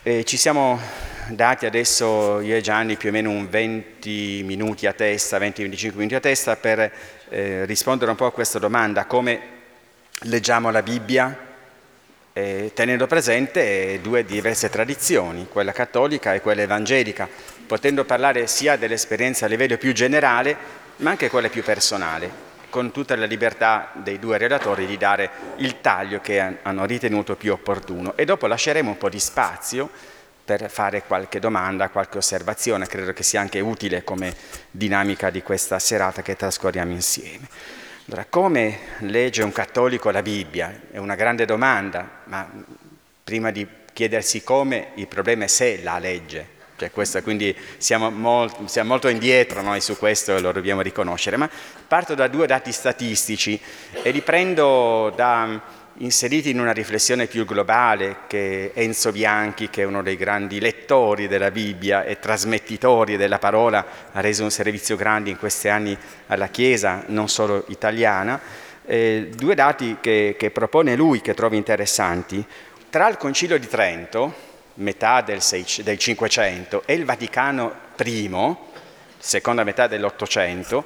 Ci siamo dati adesso io e Gianni più o meno un 20 minuti a testa, 20-25 minuti a testa per rispondere un po' a questa domanda: come leggiamo la Bibbia tenendo presente due diverse tradizioni, quella cattolica e quella evangelica, potendo parlare sia dell'esperienza a livello più generale ma anche quella più personale, con tutta la libertà dei due relatori di dare il taglio che hanno ritenuto più opportuno, e dopo lasceremo un po' di spazio per fare qualche domanda, qualche osservazione. Credo che sia anche utile come dinamica di questa serata che trascorriamo insieme. Allora, come legge un cattolico la Bibbia? È una grande domanda, ma prima di chiedersi come, il problema è se la legge. Quindi siamo molto indietro noi su questo, e lo dobbiamo riconoscere. Ma parto da due dati statistici e li prendo inseriti in una riflessione più globale che Enzo Bianchi, che è uno dei grandi lettori della Bibbia e trasmettitori della parola, ha reso un servizio grande in questi anni alla Chiesa, non solo italiana. Due dati che propone lui, che trovo interessanti. Tra il Concilio di Trento, metà del 500, e il Vaticano I, seconda metà dell'Ottocento,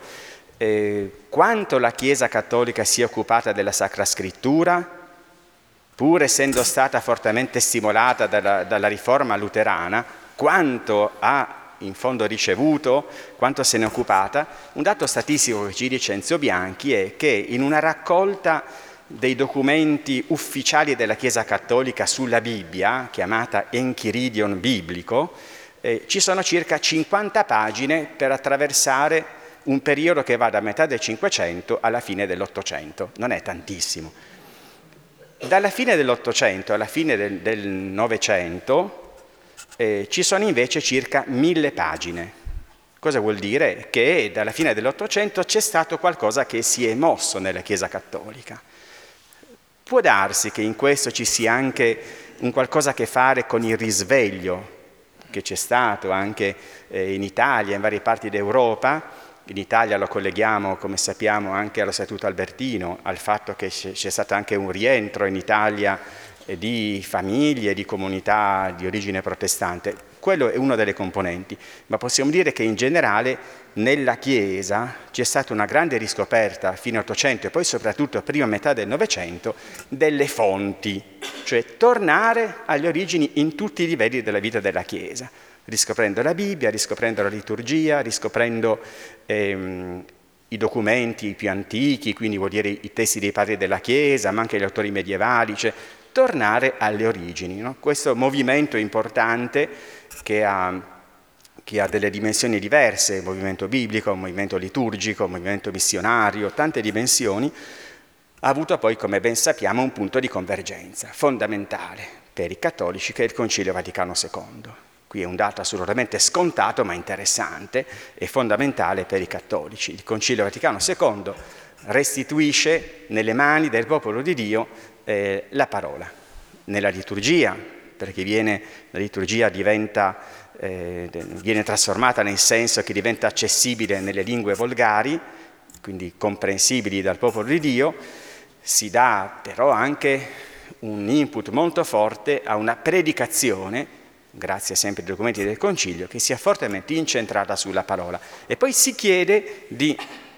quanto la Chiesa cattolica sia occupata della Sacra Scrittura, pur essendo stata fortemente stimolata dalla riforma luterana, quanto ha in fondo ricevuto, quanto se n'è occupata. Un dato statistico che ci dice Enzo Bianchi è che in una raccolta dei documenti ufficiali della Chiesa Cattolica sulla Bibbia, chiamata Enchiridion biblico, ci sono circa 50 pagine per attraversare un periodo che va da metà del 500 alla fine dell'Ottocento. Non è tantissimo. Dalla fine dell'Ottocento alla fine del Novecento ci sono invece circa 1000 pagine. Cosa vuol dire? Che dalla fine dell'Ottocento c'è stato qualcosa che si è mosso nella Chiesa Cattolica. Può darsi che in questo ci sia anche un qualcosa a che fare con il risveglio che c'è stato anche in Italia, in varie parti d'Europa. In Italia lo colleghiamo, come sappiamo, anche allo Statuto Albertino, al fatto che c'è stato anche un rientro in Italia di famiglie, di comunità di origine protestante. Quello è una delle componenti, ma possiamo dire che in generale nella Chiesa c'è stata una grande riscoperta fino all'Ottocento e poi soprattutto prima metà del Novecento delle fonti, cioè tornare alle origini in tutti i livelli della vita della Chiesa, riscoprendo la Bibbia, riscoprendo la liturgia, riscoprendo i documenti più antichi, quindi vuol dire i testi dei padri della Chiesa, ma anche gli autori medievali, cioè tornare alle origini, no? Questo movimento importante che ha delle dimensioni diverse, un movimento biblico, un movimento liturgico, un movimento missionario, tante dimensioni, ha avuto poi, come ben sappiamo, un punto di convergenza fondamentale per i cattolici, che è il Concilio Vaticano II. Qui è un dato assolutamente scontato ma interessante e fondamentale per i cattolici. Il Concilio Vaticano II restituisce nelle mani del popolo di Dio la parola, nella liturgia, perché la liturgia viene trasformata nel senso che diventa accessibile nelle lingue volgari, quindi comprensibili dal popolo di Dio. Si dà però anche un input molto forte a una predicazione, grazie sempre ai documenti del Concilio, che sia fortemente incentrata sulla parola. E poi si chiede di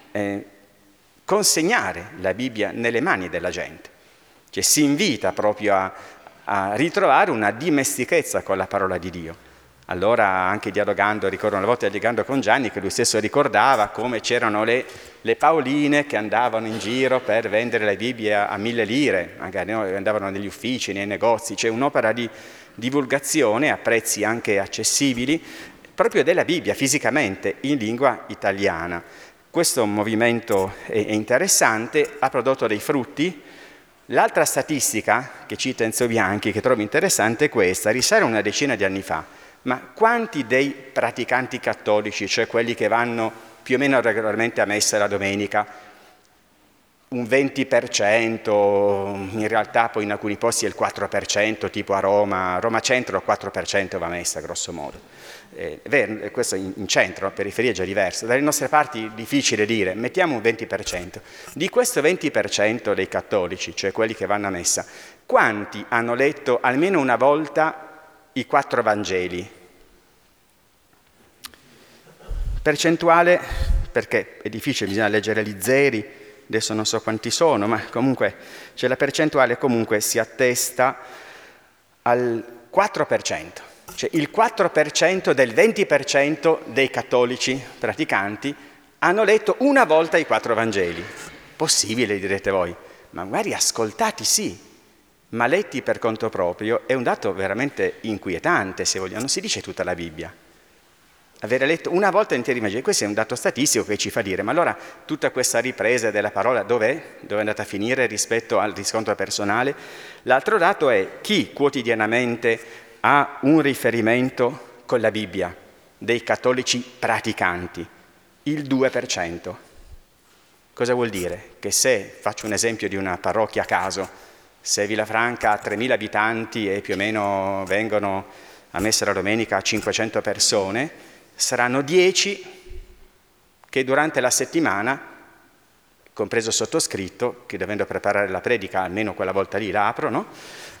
consegnare la Bibbia nelle mani della gente, cioè si invita proprio a ritrovare una dimestichezza con la parola di Dio. Allora, anche ricordo una volta dialogando con Gianni, che lui stesso ricordava come c'erano le Paoline che andavano in giro per vendere la Bibbia a 1000 lire, magari andavano negli uffici, nei negozi, c'è un'opera di divulgazione a prezzi anche accessibili, proprio della Bibbia fisicamente in lingua italiana. Questo movimento è interessante, ha prodotto dei frutti. L'altra statistica che cita Enzo Bianchi, che trovo interessante, è questa: risale una decina di anni fa. Ma quanti dei praticanti cattolici, cioè quelli che vanno più o meno regolarmente a messa la domenica, un 20%, in realtà poi in alcuni posti è il 4%, tipo a Roma Centro il 4% va a messa, grosso modo. Questo in centro, periferia è già diverso. Dalle nostre parti è difficile dire, mettiamo un 20%. Di questo 20% dei cattolici, cioè quelli che vanno a messa, quanti hanno letto almeno una volta i 4 Vangeli. Percentuale, perché è difficile, bisogna leggere gli zeri, adesso non so quanti sono, ma comunque c'è la percentuale, comunque si attesta al 4%, cioè il 4% del 20% dei cattolici praticanti hanno letto una volta i 4 Vangeli. Possibile, direte voi, ma magari ascoltati sì, ma letti per conto proprio è un dato veramente inquietante, se vogliamo, non si dice tutta la Bibbia. Avere letto una volta interi Vangeli, questo è un dato statistico che ci fa dire, ma allora tutta questa ripresa della parola dov'è? Dove è andata a finire rispetto al riscontro personale? L'altro dato è chi quotidianamente ha un riferimento con la Bibbia dei cattolici praticanti, il 2%. Cosa vuol dire? Che se, faccio un esempio di una parrocchia a caso, se Villafranca ha 3.000 abitanti e più o meno vengono a messa la domenica 500 persone, saranno 10 che durante la settimana, compreso il sottoscritto, che dovendo preparare la predica almeno quella volta lì la apro, no?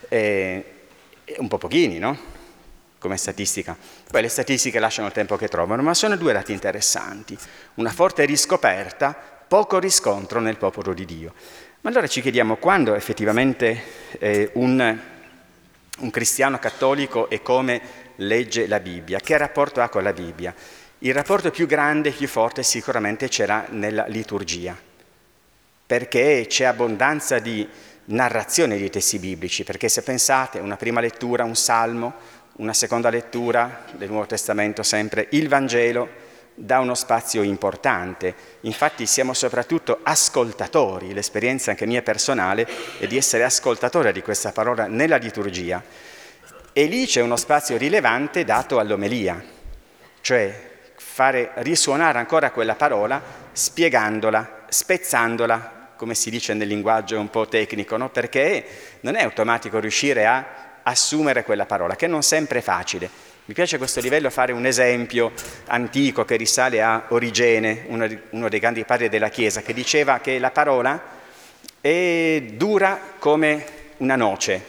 Un po' pochini, no? Come statistica. Poi le statistiche lasciano il tempo che trovano, ma sono 2 dati interessanti. Una forte riscoperta, poco riscontro nel popolo di Dio. Ma allora ci chiediamo quando effettivamente un cristiano cattolico e come legge la Bibbia, che rapporto ha con la Bibbia? Il rapporto più grande, più forte sicuramente c'era nella liturgia, perché c'è abbondanza di narrazione di testi biblici, perché se pensate una prima lettura, un salmo, una seconda lettura del Nuovo Testamento sempre, il Vangelo dà uno spazio importante. Infatti siamo soprattutto ascoltatori, l'esperienza anche mia personale è di essere ascoltatore di questa parola nella liturgia. E lì c'è uno spazio rilevante dato all'omelia, cioè fare risuonare ancora quella parola spiegandola, spezzandola, come si dice nel linguaggio un po' tecnico, no? Perché non è automatico riuscire a assumere quella parola, che non sempre è facile. Mi piace a questo livello fare un esempio antico che risale a Origene, uno dei grandi padri della Chiesa, che diceva che la parola è dura come una noce.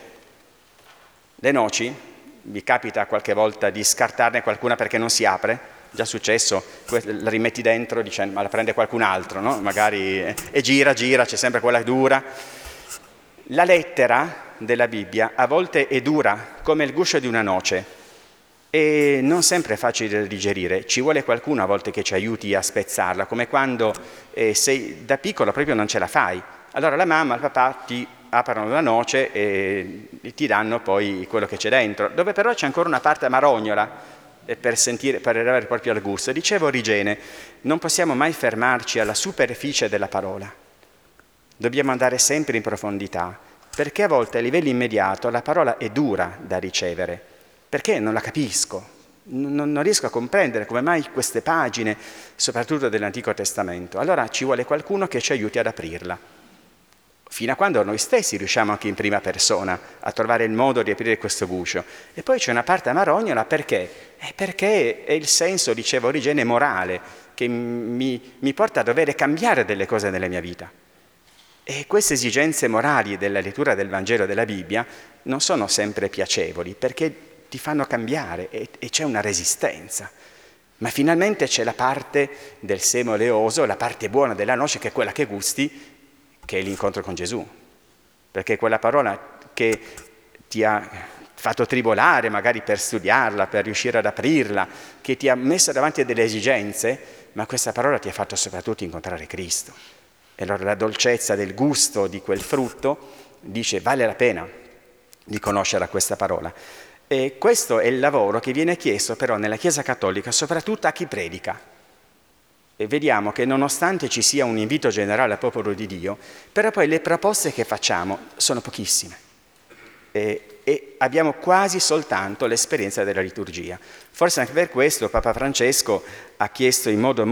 Le noci, vi capita qualche volta di scartarne qualcuna perché non si apre? Già successo, la rimetti dentro dicendo ma la prende qualcun altro, no? Magari e gira, c'è sempre quella dura. La lettera della Bibbia a volte è dura come il guscio di una noce e non sempre è facile da digerire, ci vuole qualcuno a volte che ci aiuti a spezzarla, come quando sei da piccolo proprio non ce la fai. Allora la mamma, il papà ti aprono la noce e ti danno poi quello che c'è dentro, dove però c'è ancora una parte marognola per arrivare proprio al gusto. Dicevo Origene, non possiamo mai fermarci alla superficie della parola, dobbiamo andare sempre in profondità, perché a volte a livello immediato la parola è dura da ricevere, perché non la capisco, non riesco a comprendere come mai queste pagine, soprattutto dell'Antico Testamento. Allora ci vuole qualcuno che ci aiuti ad aprirla, fino a quando noi stessi riusciamo anche in prima persona a trovare il modo di aprire questo guscio. E poi c'è una parte marognola perché? Perché è il senso, dicevo Origene, morale, che mi porta a dover cambiare delle cose nella mia vita. E queste esigenze morali della lettura del Vangelo e della Bibbia non sono sempre piacevoli, perché ti fanno cambiare e c'è una resistenza. Ma finalmente c'è la parte del seme oleoso, la parte buona della noce, che è quella che gusti, che è l'incontro con Gesù, perché quella parola che ti ha fatto tribolare magari per studiarla, per riuscire ad aprirla, che ti ha messo davanti a delle esigenze, ma questa parola ti ha fatto soprattutto incontrare Cristo. E allora la dolcezza del gusto di quel frutto dice vale la pena di conoscere questa parola. E questo è il lavoro che viene chiesto però nella Chiesa Cattolica, soprattutto a chi predica. E vediamo che nonostante ci sia un invito generale al popolo di Dio, però poi le proposte che facciamo sono pochissime e abbiamo quasi soltanto l'esperienza della liturgia. Forse anche per questo Papa Francesco ha chiesto in modo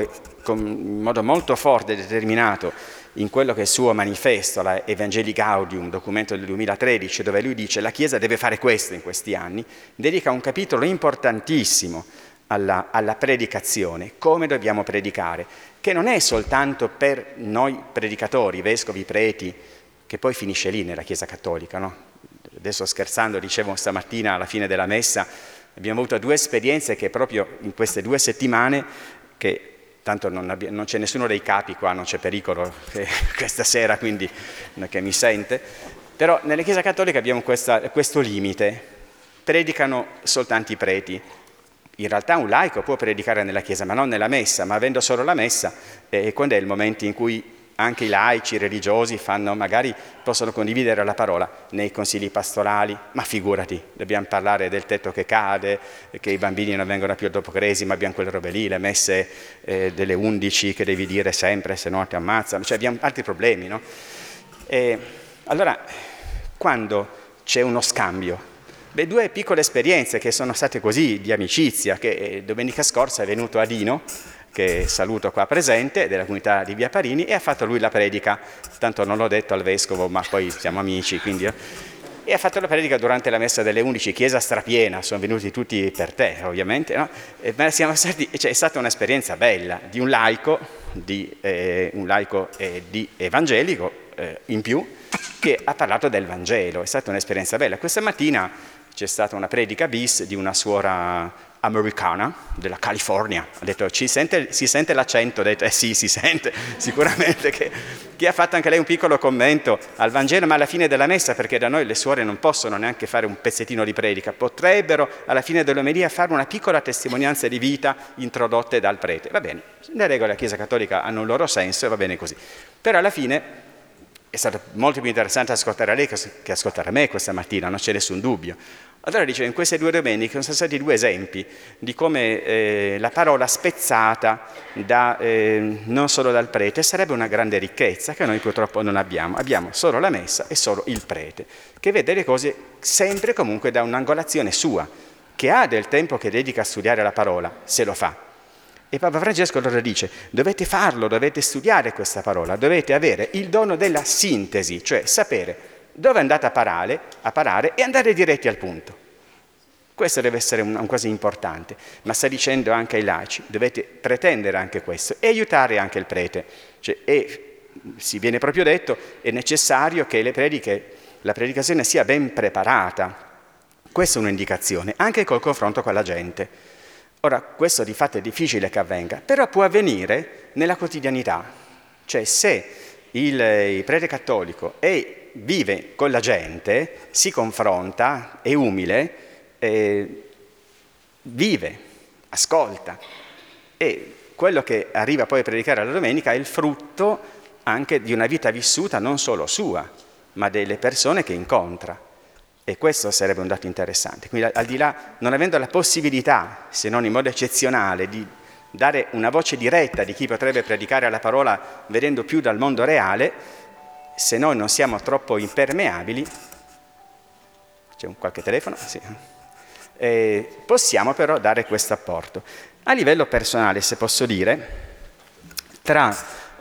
molto forte e determinato in quello che è il suo manifesto, la Evangelii Gaudium, documento del 2013, dove lui dice la Chiesa deve fare questo in questi anni, dedica un capitolo importantissimo alla predicazione, come dobbiamo predicare, che non è soltanto per noi predicatori, vescovi, preti, che poi finisce lì nella Chiesa Cattolica, no? Adesso scherzando dicevo stamattina alla fine della messa, abbiamo avuto 2 esperienze che proprio in queste 2 settimane, che tanto non c'è nessuno dei capi qua, non c'è pericolo questa sera, quindi che mi sente, però nella Chiesa Cattolica abbiamo questo limite, predicano soltanto i preti. In realtà un laico può predicare nella Chiesa, ma non nella messa, ma avendo solo la messa, quando è il momento in cui anche i laici, i religiosi magari possono condividere la parola nei consigli pastorali, ma figurati, dobbiamo parlare del tetto che cade, che i bambini non vengono più dopo Cresima, abbiamo quelle robe lì, le messe delle 11 che devi dire sempre, se no ti ammazzano, cioè abbiamo altri problemi, no? Allora, quando c'è uno scambio, 2 piccole esperienze che sono state così, di amicizia, che domenica scorsa è venuto Adino, che saluto qua presente, della comunità di Via Parini, e ha fatto lui la predica, tanto non l'ho detto al vescovo, ma poi siamo amici, quindi... E ha fatto la predica durante la messa delle 11, chiesa strapiena, sono venuti tutti per te, ovviamente, no? Ma è stata un'esperienza bella, di un laico di evangelico in più, che ha parlato del Vangelo, è stata un'esperienza bella. Questa mattina c'è stata una predica bis di una suora americana della California, ha detto si sente l'accento, ho detto sì, si sente sicuramente, che ha fatto anche lei un piccolo commento al Vangelo, ma alla fine della messa, perché da noi le suore non possono neanche fare un pezzettino di predica, potrebbero alla fine dell'omelia fare una piccola testimonianza di vita introdotte dal prete. Va bene, le regole della Chiesa Cattolica hanno un loro senso e va bene così, però alla fine è stato molto più interessante ascoltare lei che ascoltare me questa mattina, non c'è nessun dubbio. Allora dicevo, in queste 2 domeniche sono stati 2 esempi di come la parola spezzata non solo dal prete sarebbe una grande ricchezza che noi purtroppo non abbiamo. Abbiamo solo la messa e solo il prete, che vede le cose sempre comunque da un'angolazione sua, che ha del tempo che dedica a studiare la parola, se lo fa. E Papa Francesco allora dice, dovete farlo, dovete studiare questa parola, dovete avere il dono della sintesi, cioè sapere dove andate a parare e andare diretti al punto. Questo deve essere un cosa importante, ma sta dicendo anche ai laici, dovete pretendere anche questo e aiutare anche il prete. Cioè, si viene proprio detto, è necessario che la predicazione sia ben preparata. Questa è un'indicazione, anche col confronto con la gente. Ora, questo di fatto è difficile che avvenga, però può avvenire nella quotidianità. Cioè, se il prete cattolico vive con la gente, si confronta, è umile, vive, ascolta, e quello che arriva poi a predicare la domenica è il frutto anche di una vita vissuta non solo sua, ma delle persone che incontra. E questo sarebbe un dato interessante. Quindi al di là, non avendo la possibilità, se non in modo eccezionale, di dare una voce diretta di chi potrebbe predicare la parola vedendo più dal mondo reale, se noi non siamo troppo impermeabili, c'è qualche telefono? Sì. Possiamo però dare questo apporto. A livello personale, se posso dire, tra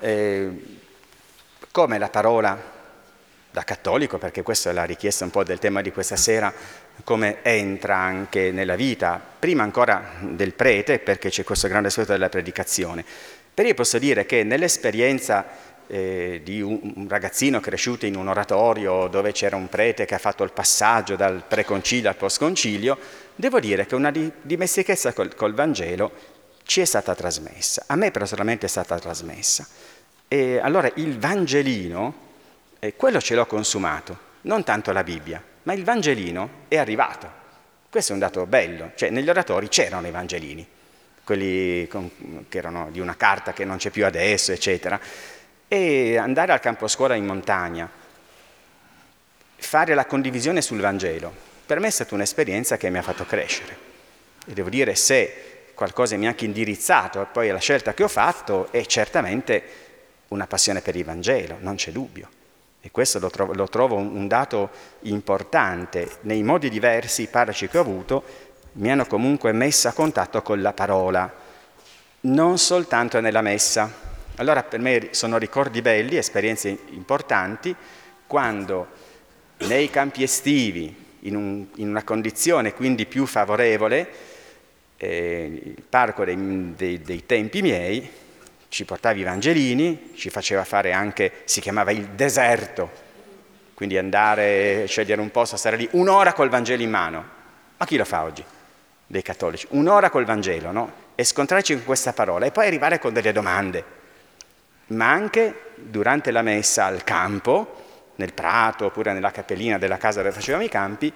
come la parola da cattolico, perché questa è la richiesta un po' del tema di questa sera, come entra anche nella vita, prima ancora del prete, perché c'è questo grande aspetto della predicazione. Però io posso dire che nell'esperienza di un ragazzino cresciuto in un oratorio dove c'era un prete che ha fatto il passaggio dal preconcilio al postconcilio, devo dire che una dimestichezza col Vangelo ci è stata trasmessa, a me personalmente è stata trasmessa. E allora il Vangelino, quello ce l'ho consumato, non tanto la Bibbia, ma il Vangelino è arrivato. Questo è un dato bello, cioè negli oratori c'erano i Vangelini, quelli che erano di una carta che non c'è più adesso, eccetera. E andare al campo scuola in montagna, fare la condivisione sul Vangelo, per me è stata un'esperienza che mi ha fatto crescere. E devo dire, se qualcosa mi ha anche indirizzato, e poi la scelta che ho fatto è certamente una passione per il Vangelo, non c'è dubbio. E questo lo trovo un dato importante. Nei modi diversi i parroci che ho avuto mi hanno comunque messo a contatto con la parola, non soltanto nella messa. Allora per me sono ricordi belli, esperienze importanti, quando nei campi estivi, in una condizione quindi più favorevole, il parco dei tempi miei, ci portava i Vangelini, ci faceva fare anche, si chiamava il deserto, quindi andare, scegliere un posto, stare lì un'ora col Vangelo in mano. Ma chi lo fa oggi? Dei cattolici. Un'ora col Vangelo, no? E scontrarci con questa parola e poi arrivare con delle domande. Ma anche durante la messa al campo, nel prato oppure nella cappellina della casa dove facevamo i campi,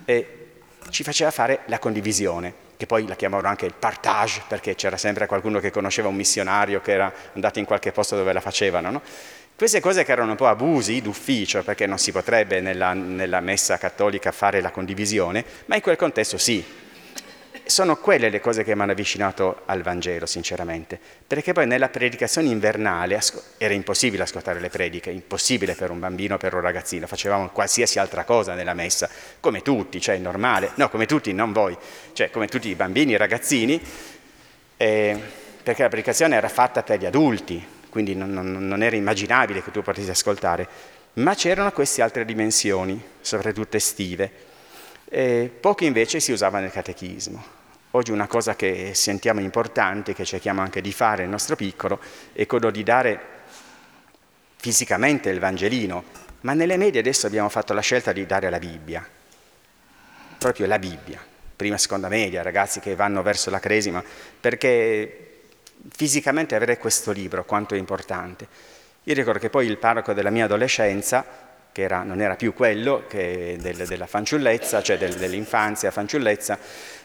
ci faceva fare la condivisione, che poi la chiamavano anche il partage, perché c'era sempre qualcuno che conosceva un missionario che era andato in qualche posto dove la facevano, no? Queste cose che erano un po' abusi d'ufficio, perché non si potrebbe nella messa cattolica fare la condivisione, ma in quel contesto sì. Sono quelle le cose che mi hanno avvicinato al Vangelo, sinceramente, perché poi nella predicazione invernale era impossibile ascoltare le prediche, impossibile per un bambino, per un ragazzino, facevamo qualsiasi altra cosa nella messa, come tutti, cioè normale, no, come tutti, non voi, cioè come tutti i bambini, i ragazzini, perché la predicazione era fatta per gli adulti, quindi non era immaginabile che tu potessi ascoltare, ma c'erano queste altre dimensioni, soprattutto estive. Poche invece si usava nel catechismo. Oggi una cosa che sentiamo importante, che cerchiamo anche di fare nel nostro piccolo, è quello di dare fisicamente il Vangelino, ma nelle medie adesso abbiamo fatto la scelta di dare la Bibbia, proprio la Bibbia, prima e seconda media, ragazzi che vanno verso la Cresima, perché fisicamente avere questo libro quanto è importante. Io ricordo che poi il parroco della mia adolescenza, che non era più quello che della fanciullezza, cioè dell'infanzia, fanciullezza,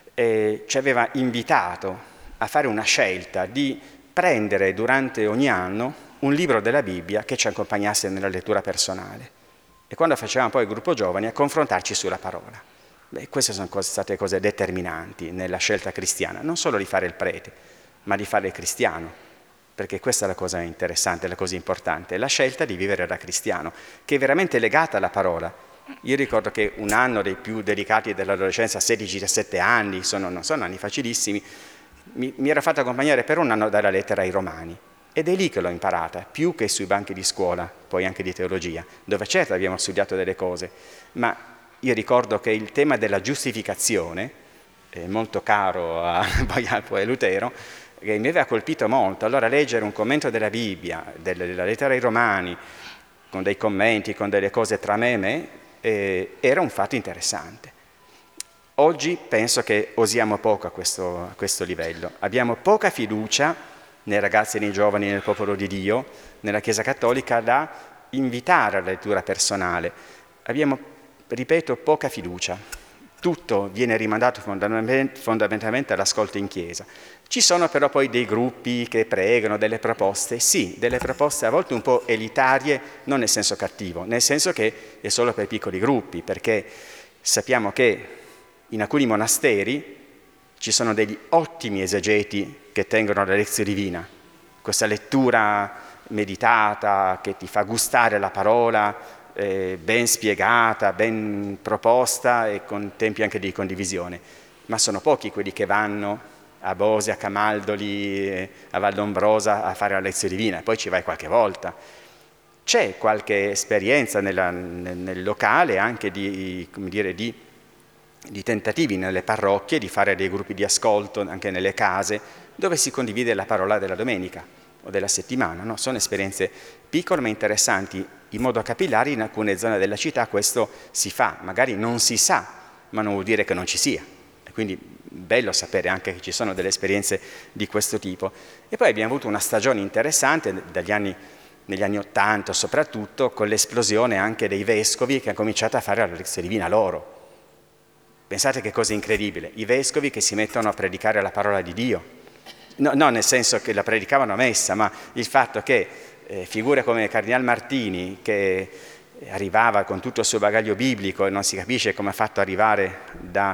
ci aveva invitato a fare una scelta di prendere durante ogni anno un libro della Bibbia che ci accompagnasse nella lettura personale. E quando facevamo poi il gruppo giovani, a confrontarci sulla parola. Queste sono state cose determinanti nella scelta cristiana, non solo di fare il prete, ma di fare il cristiano. Perché questa è la cosa interessante, la cosa importante, la scelta di vivere da cristiano, che è veramente legata alla parola. Io ricordo che un anno dei più delicati dell'adolescenza, 16-17 anni, non sono anni facilissimi, mi ero fatto accompagnare per un anno dalla lettera ai Romani. Ed è lì che l'ho imparata, più che sui banchi di scuola, poi anche di teologia, dove certo abbiamo studiato delle cose, ma io ricordo che il tema della giustificazione, è molto caro a Lutero, che mi aveva colpito molto. Allora leggere un commento della Bibbia, della lettera ai Romani, con dei commenti, con delle cose tra me e me, era un fatto interessante. Oggi penso che osiamo poco a questo livello. Abbiamo poca fiducia nei ragazzi e nei giovani, nel popolo di Dio, nella Chiesa Cattolica, da invitare alla lettura personale. Abbiamo, ripeto, poca fiducia. Tutto viene rimandato fondamentalmente all'ascolto in chiesa. Ci sono però poi dei gruppi che pregano, delle proposte, sì, delle proposte a volte un po' elitarie, non nel senso cattivo, nel senso che è solo per piccoli gruppi, perché sappiamo che in alcuni monasteri ci sono degli ottimi esegeti che tengono la lezione divina, questa lettura meditata che ti fa gustare la parola, ben spiegata, ben proposta e con tempi anche di condivisione, ma sono pochi quelli che vanno a Bosi, a Camaldoli, a Valdombrosa a fare la lezione divina, e poi ci vai qualche volta. C'è qualche esperienza nel locale anche di tentativi nelle parrocchie di fare dei gruppi di ascolto anche nelle case dove si condivide la parola della domenica o della settimana, no? Sono esperienze piccole ma interessanti, in modo capillare in alcune zone della città questo si fa, magari non si sa, ma non vuol dire che non ci sia. E quindi bello sapere anche che ci sono delle esperienze di questo tipo. E poi abbiamo avuto una stagione interessante negli anni '80 soprattutto, con l'esplosione anche dei vescovi che hanno cominciato a fare la lezione divina loro. Pensate che cosa incredibile, i vescovi che si mettono a predicare la parola di Dio. No, nel senso che la predicavano a messa, ma il fatto che figure come Cardinal Martini, che arrivava con tutto il suo bagaglio biblico e non si capisce come ha fatto arrivare da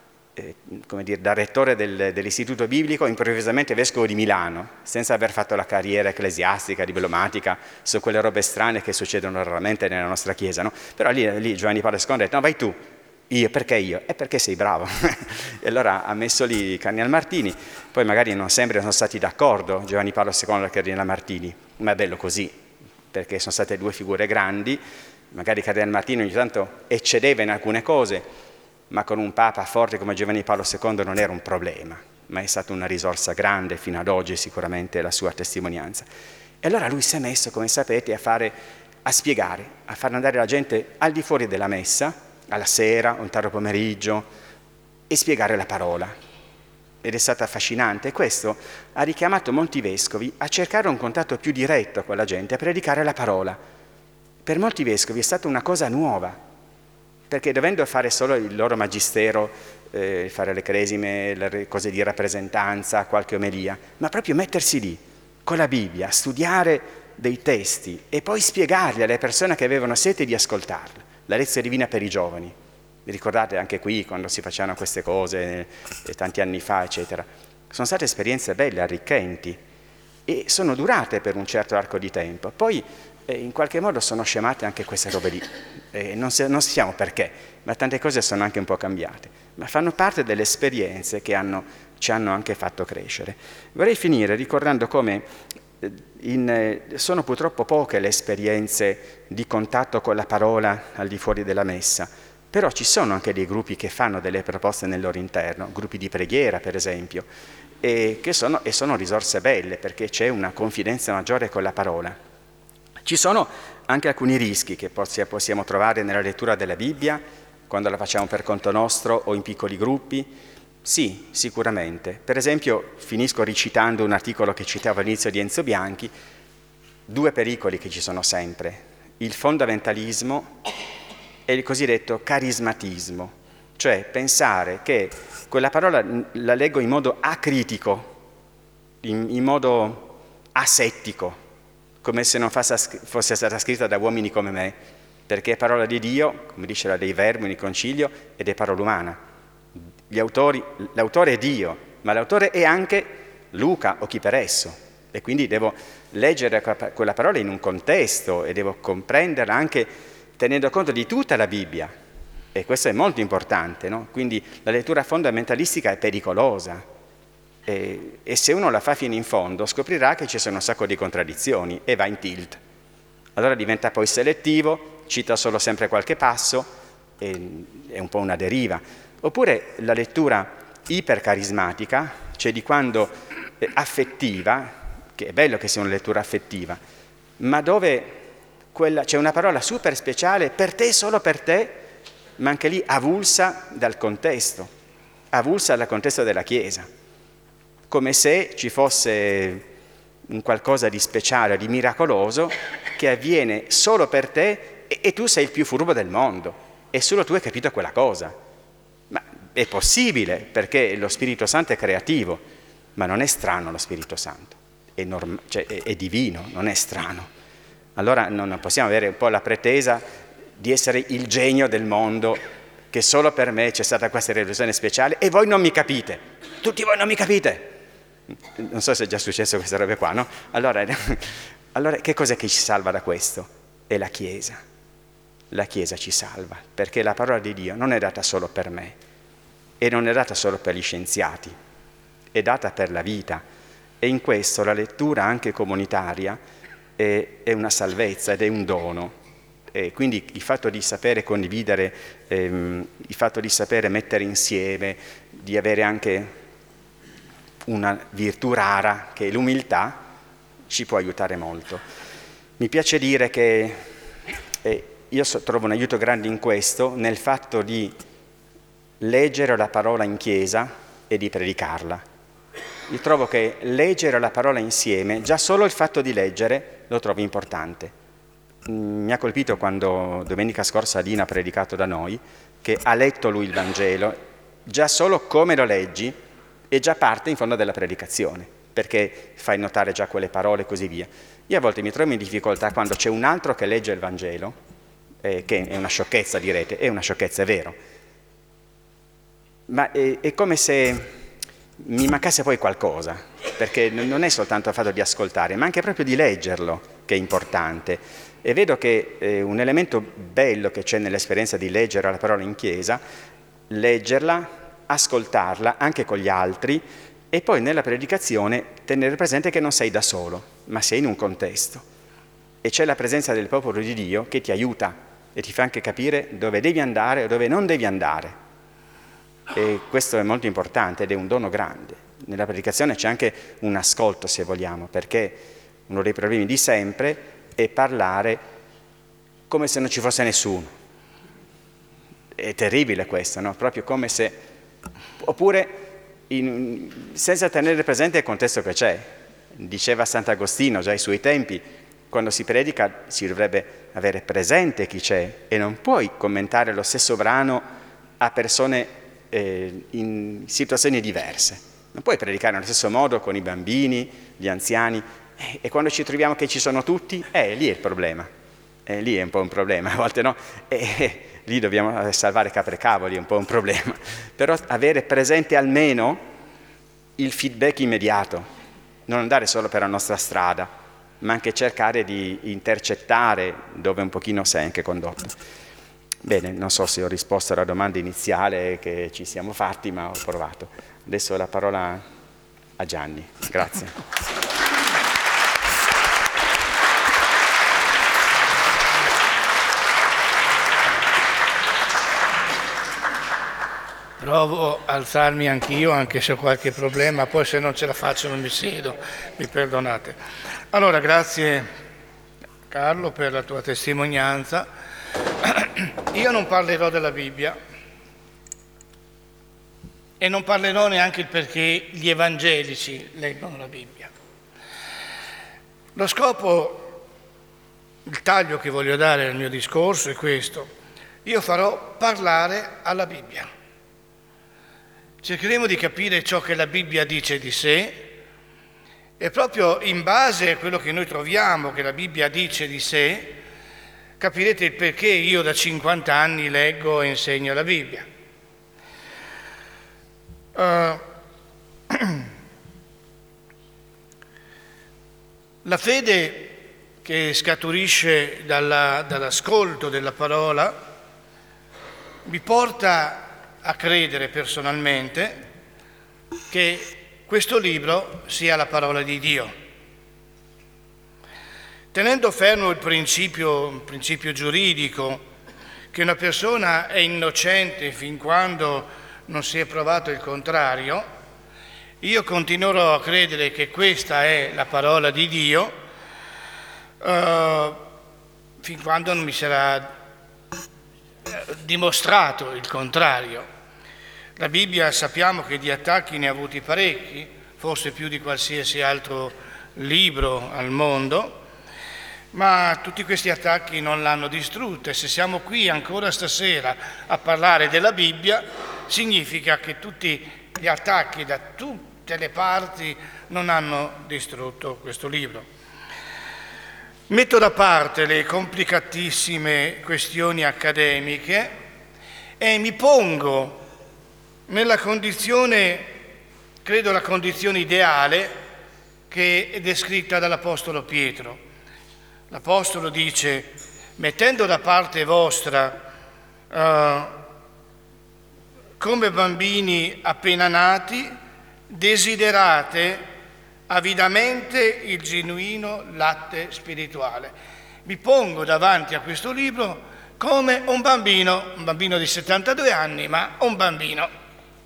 rettore dell'istituto biblico, improvvisamente vescovo di Milano, senza aver fatto la carriera ecclesiastica, diplomatica, su quelle robe strane che succedono raramente nella nostra Chiesa, no? Però lì Giovanni Paolo II ha detto, no, vai tu. Io, perché io? Perché sei bravo. E allora ha messo lì Cardinal Martini, poi magari non sempre sono stati d'accordo Giovanni Paolo II e Cardinal Martini, ma è bello così, perché sono state due figure grandi, magari Cardinal Martini ogni tanto eccedeva in alcune cose, ma con un Papa forte come Giovanni Paolo II non era un problema, ma è stata una risorsa grande fino ad oggi sicuramente la sua testimonianza. E allora lui si è messo, come sapete, a fare a spiegare, a far andare la gente al di fuori della messa, alla sera o un tardo pomeriggio, e spiegare la parola. Ed è stato affascinante. Questo ha richiamato molti vescovi a cercare un contatto più diretto con la gente, a predicare la parola. Per molti vescovi è stata una cosa nuova, perché dovendo fare solo il loro magistero, fare le cresime, le cose di rappresentanza, qualche omelia, ma proprio mettersi lì con la Bibbia, studiare dei testi e poi spiegarli alle persone che avevano sete di ascoltarli. La lezione divina per i giovani. Vi ricordate anche qui quando si facevano queste cose tanti anni fa, eccetera. Sono state esperienze belle, arricchenti, e sono durate per un certo arco di tempo. Poi in qualche modo sono scemate anche queste robe lì. Non sappiamo perché, ma tante cose sono anche un po' cambiate. Ma fanno parte delle esperienze che ci hanno anche fatto crescere. Vorrei finire ricordando come sono purtroppo poche le esperienze di contatto con la parola al di fuori della messa, però ci sono anche dei gruppi che fanno delle proposte nel loro interno, gruppi di preghiera per esempio, e sono risorse belle perché c'è una confidenza maggiore con la parola. Ci sono anche alcuni rischi che possiamo trovare nella lettura della Bibbia, quando la facciamo per conto nostro o in piccoli gruppi. Sì, sicuramente. Per esempio, finisco ricitando un articolo che citavo all'inizio di Enzo Bianchi, 2 pericoli che ci sono sempre, il fondamentalismo e il cosiddetto carismatismo, cioè pensare che quella parola la leggo in modo acritico, in modo asettico, come se non fosse stata scritta da uomini come me, perché è parola di Dio, come dice la Dei Verbum in concilio, ed è parola umana. L'autore è Dio, ma l'autore è anche Luca o chi per esso, e quindi devo leggere quella parola in un contesto e devo comprenderla anche tenendo conto di tutta la Bibbia, e questo è molto importante, no? Quindi la lettura fondamentalistica è pericolosa, e se uno la fa fino in fondo scoprirà che ci sono un sacco di contraddizioni e va in tilt. Allora diventa poi selettivo, cita solo sempre qualche passo, è un po' una deriva. Oppure la lettura ipercarismatica, cioè di quando affettiva, che è bello che sia una lettura affettiva, ma dove c'è una parola super speciale per te, solo per te, ma anche lì avulsa dal contesto della Chiesa, come se ci fosse un qualcosa di speciale, di miracoloso, che avviene solo per te e tu sei il più furbo del mondo e solo tu hai capito quella cosa. Ma è possibile, perché lo Spirito Santo è creativo, ma non è strano lo Spirito Santo, è divino, non è strano. Allora non possiamo avere un po' la pretesa di essere il genio del mondo, che solo per me c'è stata questa revelazione speciale e voi non mi capite, tutti voi non mi capite. Non so se è già successo queste robe qua, no? Allora che cos'è che ci salva da questo? È la Chiesa. La Chiesa ci salva, perché la parola di Dio non è data solo per me e non è data solo per gli scienziati, è data per la vita, e in questo la lettura anche comunitaria è una salvezza ed è un dono. E quindi il fatto di sapere condividere, il fatto di sapere mettere insieme, di avere anche una virtù rara che è l'umiltà, ci può aiutare molto. Mi piace dire che io trovo un aiuto grande in questo, nel fatto di leggere la parola in chiesa e di predicarla. Io trovo che leggere la parola insieme, già solo il fatto di leggere, lo trovo importante. Mi ha colpito quando domenica scorsa Dina ha predicato da noi, che ha letto lui il Vangelo, già solo come lo leggi è già parte in fondo della predicazione, perché fai notare già quelle parole e così via. Io a volte mi trovo in difficoltà quando c'è un altro che legge il Vangelo, che è una sciocchezza, direte, è una sciocchezza, è vero, ma è come se mi mancasse poi qualcosa, perché non è soltanto il fatto di ascoltare, ma anche proprio di leggerlo che è importante. E vedo che un elemento bello che c'è nell'esperienza di leggere la parola in chiesa, leggerla, ascoltarla anche con gli altri, e poi nella predicazione tenere presente che non sei da solo, ma sei in un contesto. E c'è la presenza del popolo di Dio che ti aiuta e ti fa anche capire dove devi andare e dove non devi andare. E questo è molto importante ed è un dono grande. Nella predicazione c'è anche un ascolto, se vogliamo, perché uno dei problemi di sempre è parlare come se non ci fosse nessuno. È terribile questo, no? Proprio come se... Oppure senza tenere presente il contesto che c'è. Diceva Sant'Agostino già ai suoi tempi, quando si predica si dovrebbe avere presente chi c'è e non puoi commentare lo stesso brano a persone in situazioni diverse. Non puoi predicare nello stesso modo con i bambini, gli anziani, e quando ci troviamo che ci sono tutti, lì è il problema. Lì è un po' un problema, a volte no, lì dobbiamo salvare capre e cavoli, è un po' un problema. Però avere presente almeno il feedback immediato, non andare solo per la nostra strada, ma anche cercare di intercettare dove un pochino sei anche condotto. Bene, non so se ho risposto alla domanda iniziale che ci siamo fatti, ma ho provato. Adesso la parola a Gianni. Grazie. Provo a alzarmi anch'io, anche se ho qualche problema, poi se non ce la faccio non mi siedo, mi perdonate. Allora, grazie Carlo per la tua testimonianza. Io non parlerò della Bibbia e non parlerò neanche il perché gli evangelici leggono la Bibbia. Lo scopo, il taglio che voglio dare al mio discorso è questo. Io farò parlare alla Bibbia. Cercheremo di capire ciò che la Bibbia dice di sé e proprio in base a quello che noi troviamo che la Bibbia dice di sé, capirete il perché io da 50 anni leggo e insegno la Bibbia. La fede che scaturisce dall'ascolto della parola mi porta a credere personalmente che questo libro sia la parola di Dio. Tenendo fermo il principio giuridico che una persona è innocente fin quando non si è provato il contrario, io continuerò a credere che questa è la parola di Dio fin quando non mi sarà dimostrato il contrario. La Bibbia sappiamo che di attacchi ne ha avuti parecchi, forse più di qualsiasi altro libro al mondo, ma tutti questi attacchi non l'hanno distrutta e se siamo qui ancora stasera a parlare della Bibbia significa che tutti gli attacchi da tutte le parti non hanno distrutto questo libro. Metto da parte le complicatissime questioni accademiche e mi pongo nella condizione, credo la condizione ideale che è descritta dall'Apostolo Pietro. L'Apostolo dice, mettendo da parte vostra come bambini appena nati, desiderate avidamente il genuino latte spirituale. Mi pongo davanti a questo libro come un bambino di 72 anni, ma un bambino.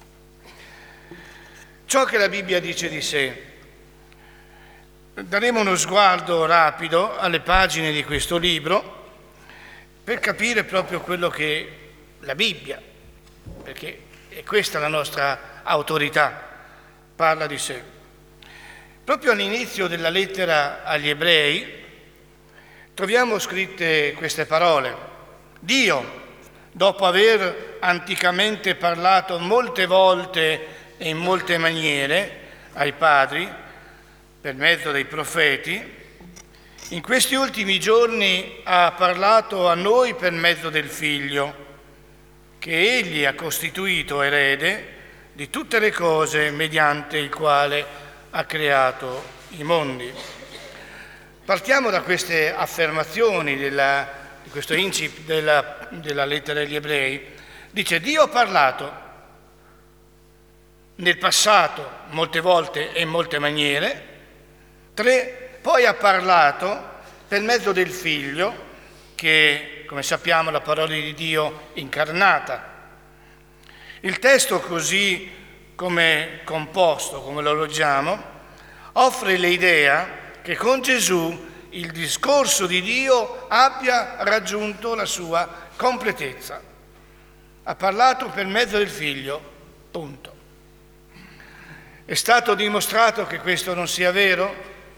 Ciò che la Bibbia dice di sé. Daremo uno sguardo rapido alle pagine di questo libro per capire proprio quello che la Bibbia, perché è questa la nostra autorità, parla di sé. Proprio all'inizio della lettera agli Ebrei troviamo scritte queste parole. Dio, dopo aver anticamente parlato molte volte e in molte maniere ai padri, per mezzo dei profeti, in questi ultimi giorni ha parlato a noi per mezzo del Figlio, che Egli ha costituito erede di tutte le cose mediante il quale ha creato i mondi. Partiamo da queste affermazioni di questo incipit della lettera agli Ebrei. Dice, Dio ha parlato nel passato molte volte e in molte maniere. 3, poi ha parlato per mezzo del Figlio, che come sappiamo è la parola di Dio incarnata. Il testo così come composto, come lo leggiamo, offre l'idea che con Gesù il discorso di Dio abbia raggiunto la sua completezza. Ha parlato per mezzo del Figlio, punto. È stato dimostrato che questo non sia vero?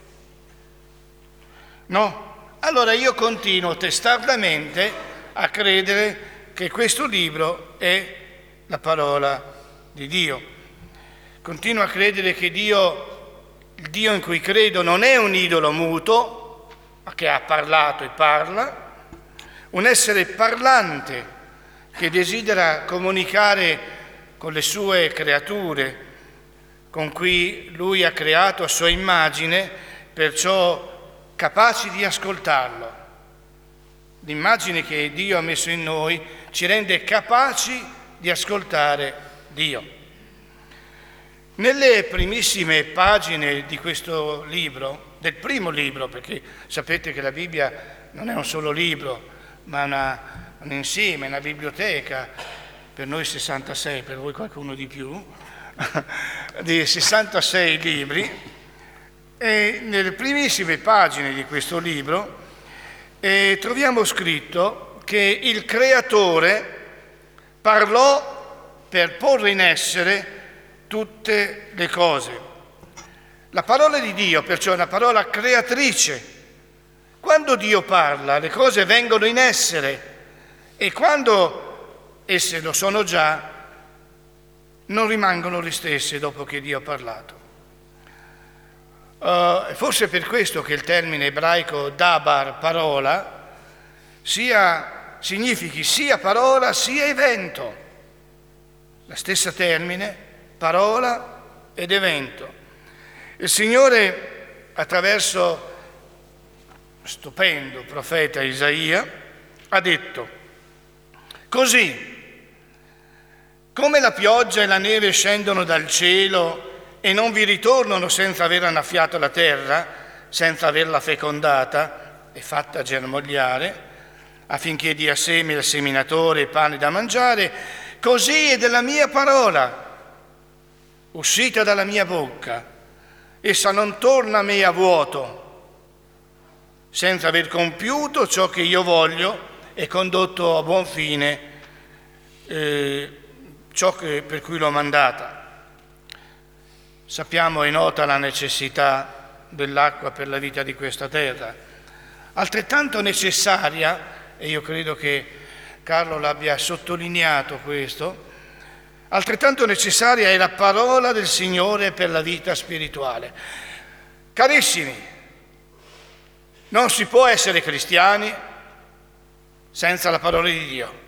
No? Allora io continuo testardamente a credere che questo libro è la parola di Dio. Continuo a credere che il Dio in cui credo non è un idolo muto, ma che ha parlato e parla, un essere parlante che desidera comunicare con le sue creature, con cui Lui ha creato a sua immagine, perciò capaci di ascoltarlo. L'immagine che Dio ha messo in noi ci rende capaci di ascoltare Dio. Nelle primissime pagine di questo libro, del primo libro, perché sapete che la Bibbia non è un solo libro, ma un insieme, una biblioteca, per noi 66, per voi qualcuno di più, di 66 libri, e nelle primissime pagine di questo libro troviamo scritto che il Creatore parlò per porre in essere tutte le cose. La parola di Dio, perciò, è una parola creatrice. Quando Dio parla, le cose vengono in essere, e quando esse lo sono già, non rimangono le stesse dopo che Dio ha parlato. Forse è per questo che il termine ebraico dabar, parola, significhi sia parola sia evento. La stessa termine, parola ed evento. Il Signore, attraverso stupendo profeta Isaia, ha detto: così come la pioggia e la neve scendono dal cielo e non vi ritornano senza aver annaffiato la terra, senza averla fecondata e fatta germogliare, affinché dia seme al seminatore e pane da mangiare, così è della mia parola, uscita dalla mia bocca. Essa non torna a me a vuoto, senza aver compiuto ciò che io voglio e condotto a buon fine ciò per cui l'ho mandata. Sappiamo e nota la necessità dell'acqua per la vita di questa terra. Altrettanto necessaria, e io credo che Carlo l'abbia sottolineato questo, altrettanto necessaria è la parola del Signore per la vita spirituale. Carissimi, non si può essere cristiani senza la parola di Dio.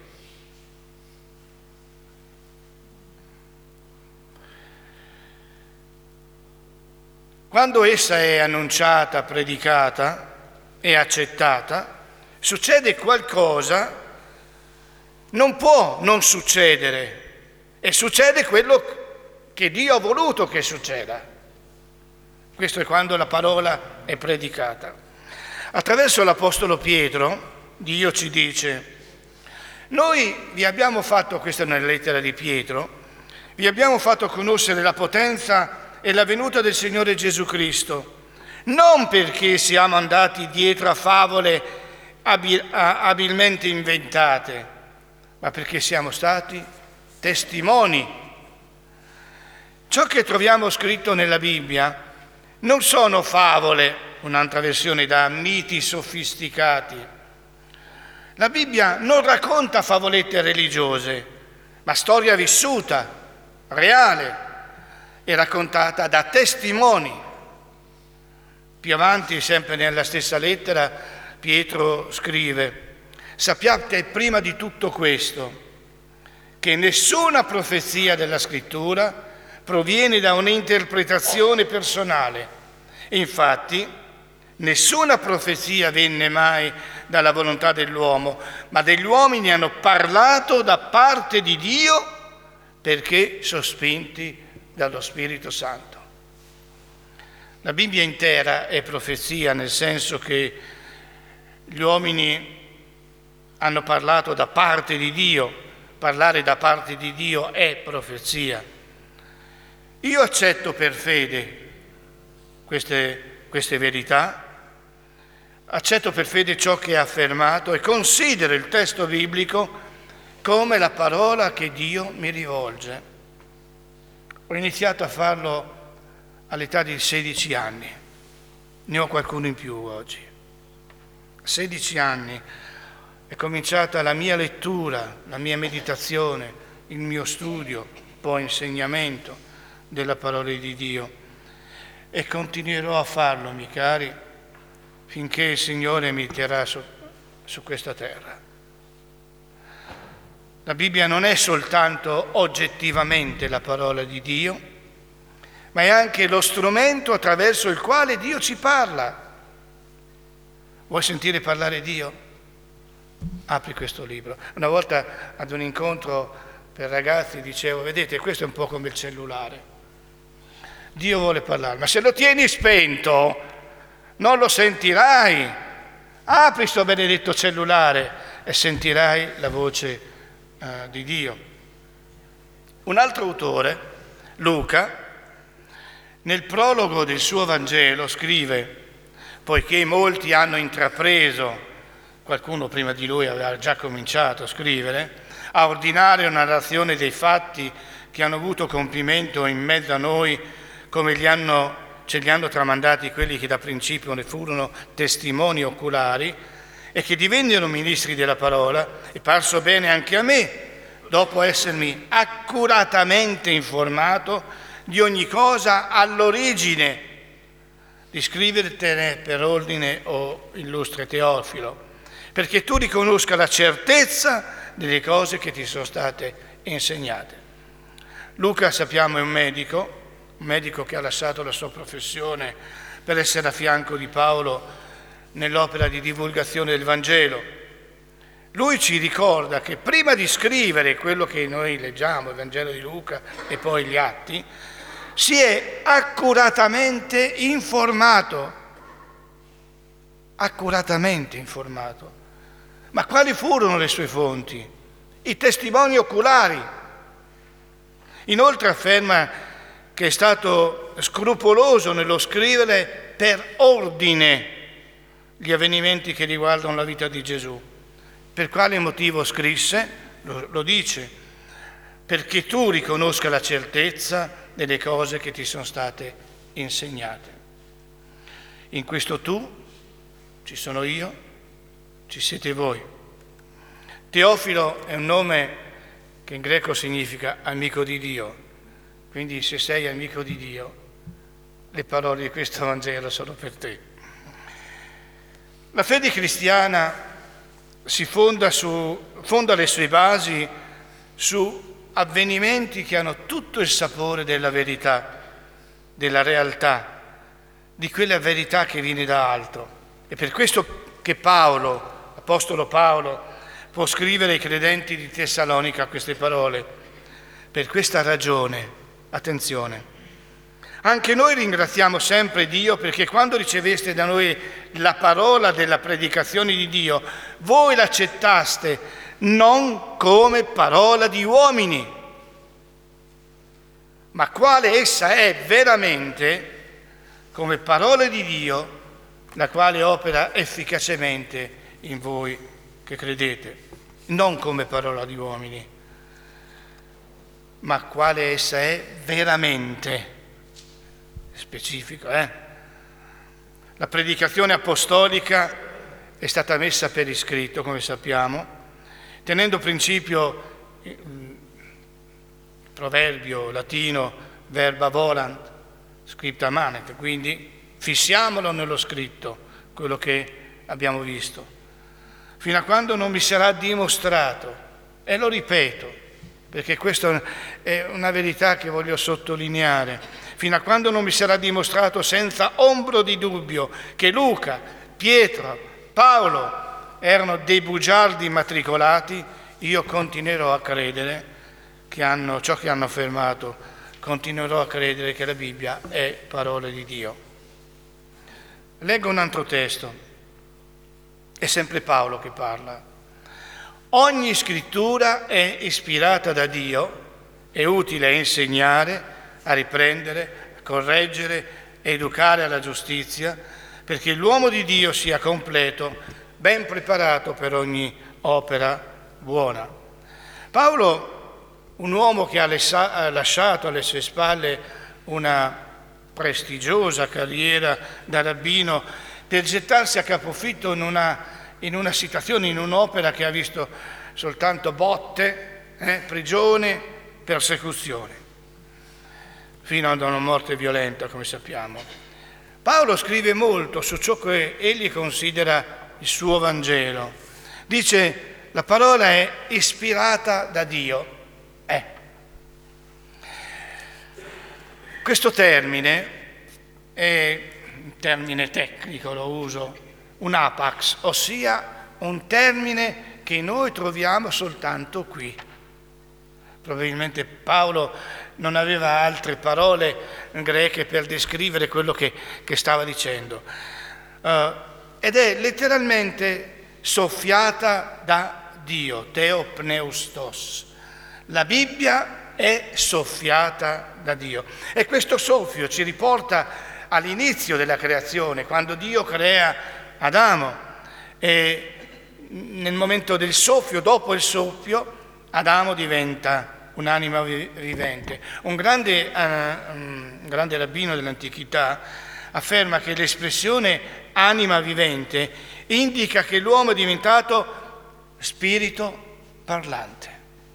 Quando essa è annunciata, predicata e accettata, succede qualcosa, non può non succedere, e succede quello che Dio ha voluto che succeda. Questo è quando la parola è predicata. Attraverso l'Apostolo Pietro, Dio ci dice: noi vi abbiamo fatto, questa è una lettera di Pietro, vi abbiamo fatto conoscere la potenza e la venuta del Signore Gesù Cristo, non perché siamo andati dietro a favole abilmente inventate, ma perché siamo stati testimoni. Ciò che troviamo scritto nella Bibbia non sono favole, un'altra versione da miti sofisticati. La Bibbia non racconta favolette religiose, ma storia vissuta, reale, e raccontata da testimoni. Più avanti, sempre nella stessa lettera, Pietro scrive: sappiate prima di tutto questo, che nessuna profezia della Scrittura proviene da un'interpretazione personale. Infatti, nessuna profezia venne mai dalla volontà dell'uomo, ma degli uomini hanno parlato da parte di Dio perché sospinti dallo Spirito Santo. La Bibbia intera è profezia, nel senso che gli uomini hanno parlato da parte di Dio. Parlare da parte di Dio è profezia. Io accetto per fede queste verità, accetto per fede ciò che è affermato e considero il testo biblico come la parola che Dio mi rivolge. Ho iniziato a farlo all'età di 16 anni, ne ho qualcuno in più oggi. 16 anni è cominciata la mia lettura, la mia meditazione, il mio studio, poi insegnamento della parola di Dio, e continuerò a farlo, miei cari, finché il Signore mi terrà su questa terra. La Bibbia non è soltanto oggettivamente la parola di Dio, ma è anche lo strumento attraverso il quale Dio ci parla. Vuoi sentire parlare Dio? Apri questo libro. Una volta ad un incontro per ragazzi dicevo: vedete, questo è un po' come il cellulare. Dio vuole parlare, ma se lo tieni spento non lo sentirai. Apri sto benedetto cellulare e sentirai la voce di Dio. Un altro autore, Luca, nel prologo del suo Vangelo scrive: poiché molti hanno intrapreso, qualcuno prima di lui aveva già cominciato a scrivere, a ordinare una narrazione dei fatti che hanno avuto compimento in mezzo a noi, come ce li hanno tramandati quelli che da principio ne furono testimoni oculari e che divennero ministri della parola, è parso bene anche a me, dopo essermi accuratamente informato di ogni cosa all'origine, di scrivertene per ordine, o illustre Teofilo, perché tu riconosca la certezza delle cose che ti sono state insegnate. Luca, sappiamo, è un medico che ha lasciato la sua professione per essere a fianco di Paolo nell'opera di divulgazione del Vangelo. Lui ci ricorda che prima di scrivere quello che noi leggiamo, il Vangelo di Luca e poi gli Atti, si è accuratamente informato. Ma quali furono le sue fonti? I testimoni oculari. Inoltre afferma che è stato scrupoloso nello scrivere per ordine gli avvenimenti che riguardano la vita di Gesù. Per quale motivo scrisse? Lo dice: perché tu riconosca la certezza delle cose che ti sono state insegnate. In questo tu ci sono io, ci siete voi. Teofilo è un nome che in greco significa amico di Dio, quindi se sei amico di Dio, le parole di questo Vangelo sono per te. La fede cristiana si fonda le sue basi su avvenimenti che hanno tutto il sapore della verità, della realtà, di quella verità che viene da alto. È per questo che Paolo, apostolo Paolo, può scrivere ai credenti di Tessalonica queste parole. Per questa ragione, attenzione, anche noi ringraziamo sempre Dio, perché quando riceveste da noi la parola della predicazione di Dio, voi l'accettaste non come parola di uomini, ma quale essa è veramente, come parola di Dio, la quale opera efficacemente in voi che credete, non come parola di uomini, ma quale essa è veramente. Specifico, La predicazione apostolica è stata messa per iscritto, come sappiamo, tenendo principio il proverbio latino verba volant, scripta manet, quindi fissiamolo nello scritto, quello che abbiamo visto, fino a quando non mi sarà dimostrato, e lo ripeto, perché questa è una verità che voglio sottolineare, fino a quando non mi sarà dimostrato senza ombra di dubbio che Luca, Pietro, Paolo erano dei bugiardi immatricolati, io continuerò a credere che ciò che hanno affermato, continuerò a credere che la Bibbia è parola di Dio. Leggo un altro testo, è sempre Paolo che parla. Ogni scrittura è ispirata da Dio, è utile a insegnare, a riprendere, a correggere, a educare alla giustizia, perché l'uomo di Dio sia completo, ben preparato per ogni opera buona. Paolo, un uomo che ha lasciato alle sue spalle una prestigiosa carriera da rabbino per gettarsi a capofitto in una situazione, in un'opera che ha visto soltanto botte, prigione, persecuzione, fino ad una morte violenta, come sappiamo. Paolo scrive molto su ciò che egli considera il suo Vangelo. Dice: la parola è ispirata da Dio. Questo termine è un termine tecnico, lo uso, un apax, ossia un termine che noi troviamo soltanto qui. Probabilmente Paolo non aveva altre parole greche per descrivere quello che stava dicendo. Ed è letteralmente soffiata da Dio, theopneustos. La Bibbia è soffiata da Dio. E questo soffio ci riporta all'inizio della creazione, quando Dio crea Adamo. E nel momento del soffio, dopo il soffio, Adamo diventa un'anima vivente. Un grande rabbino dell'antichità afferma che l'espressione anima vivente indica che l'uomo è diventato spirito parlante,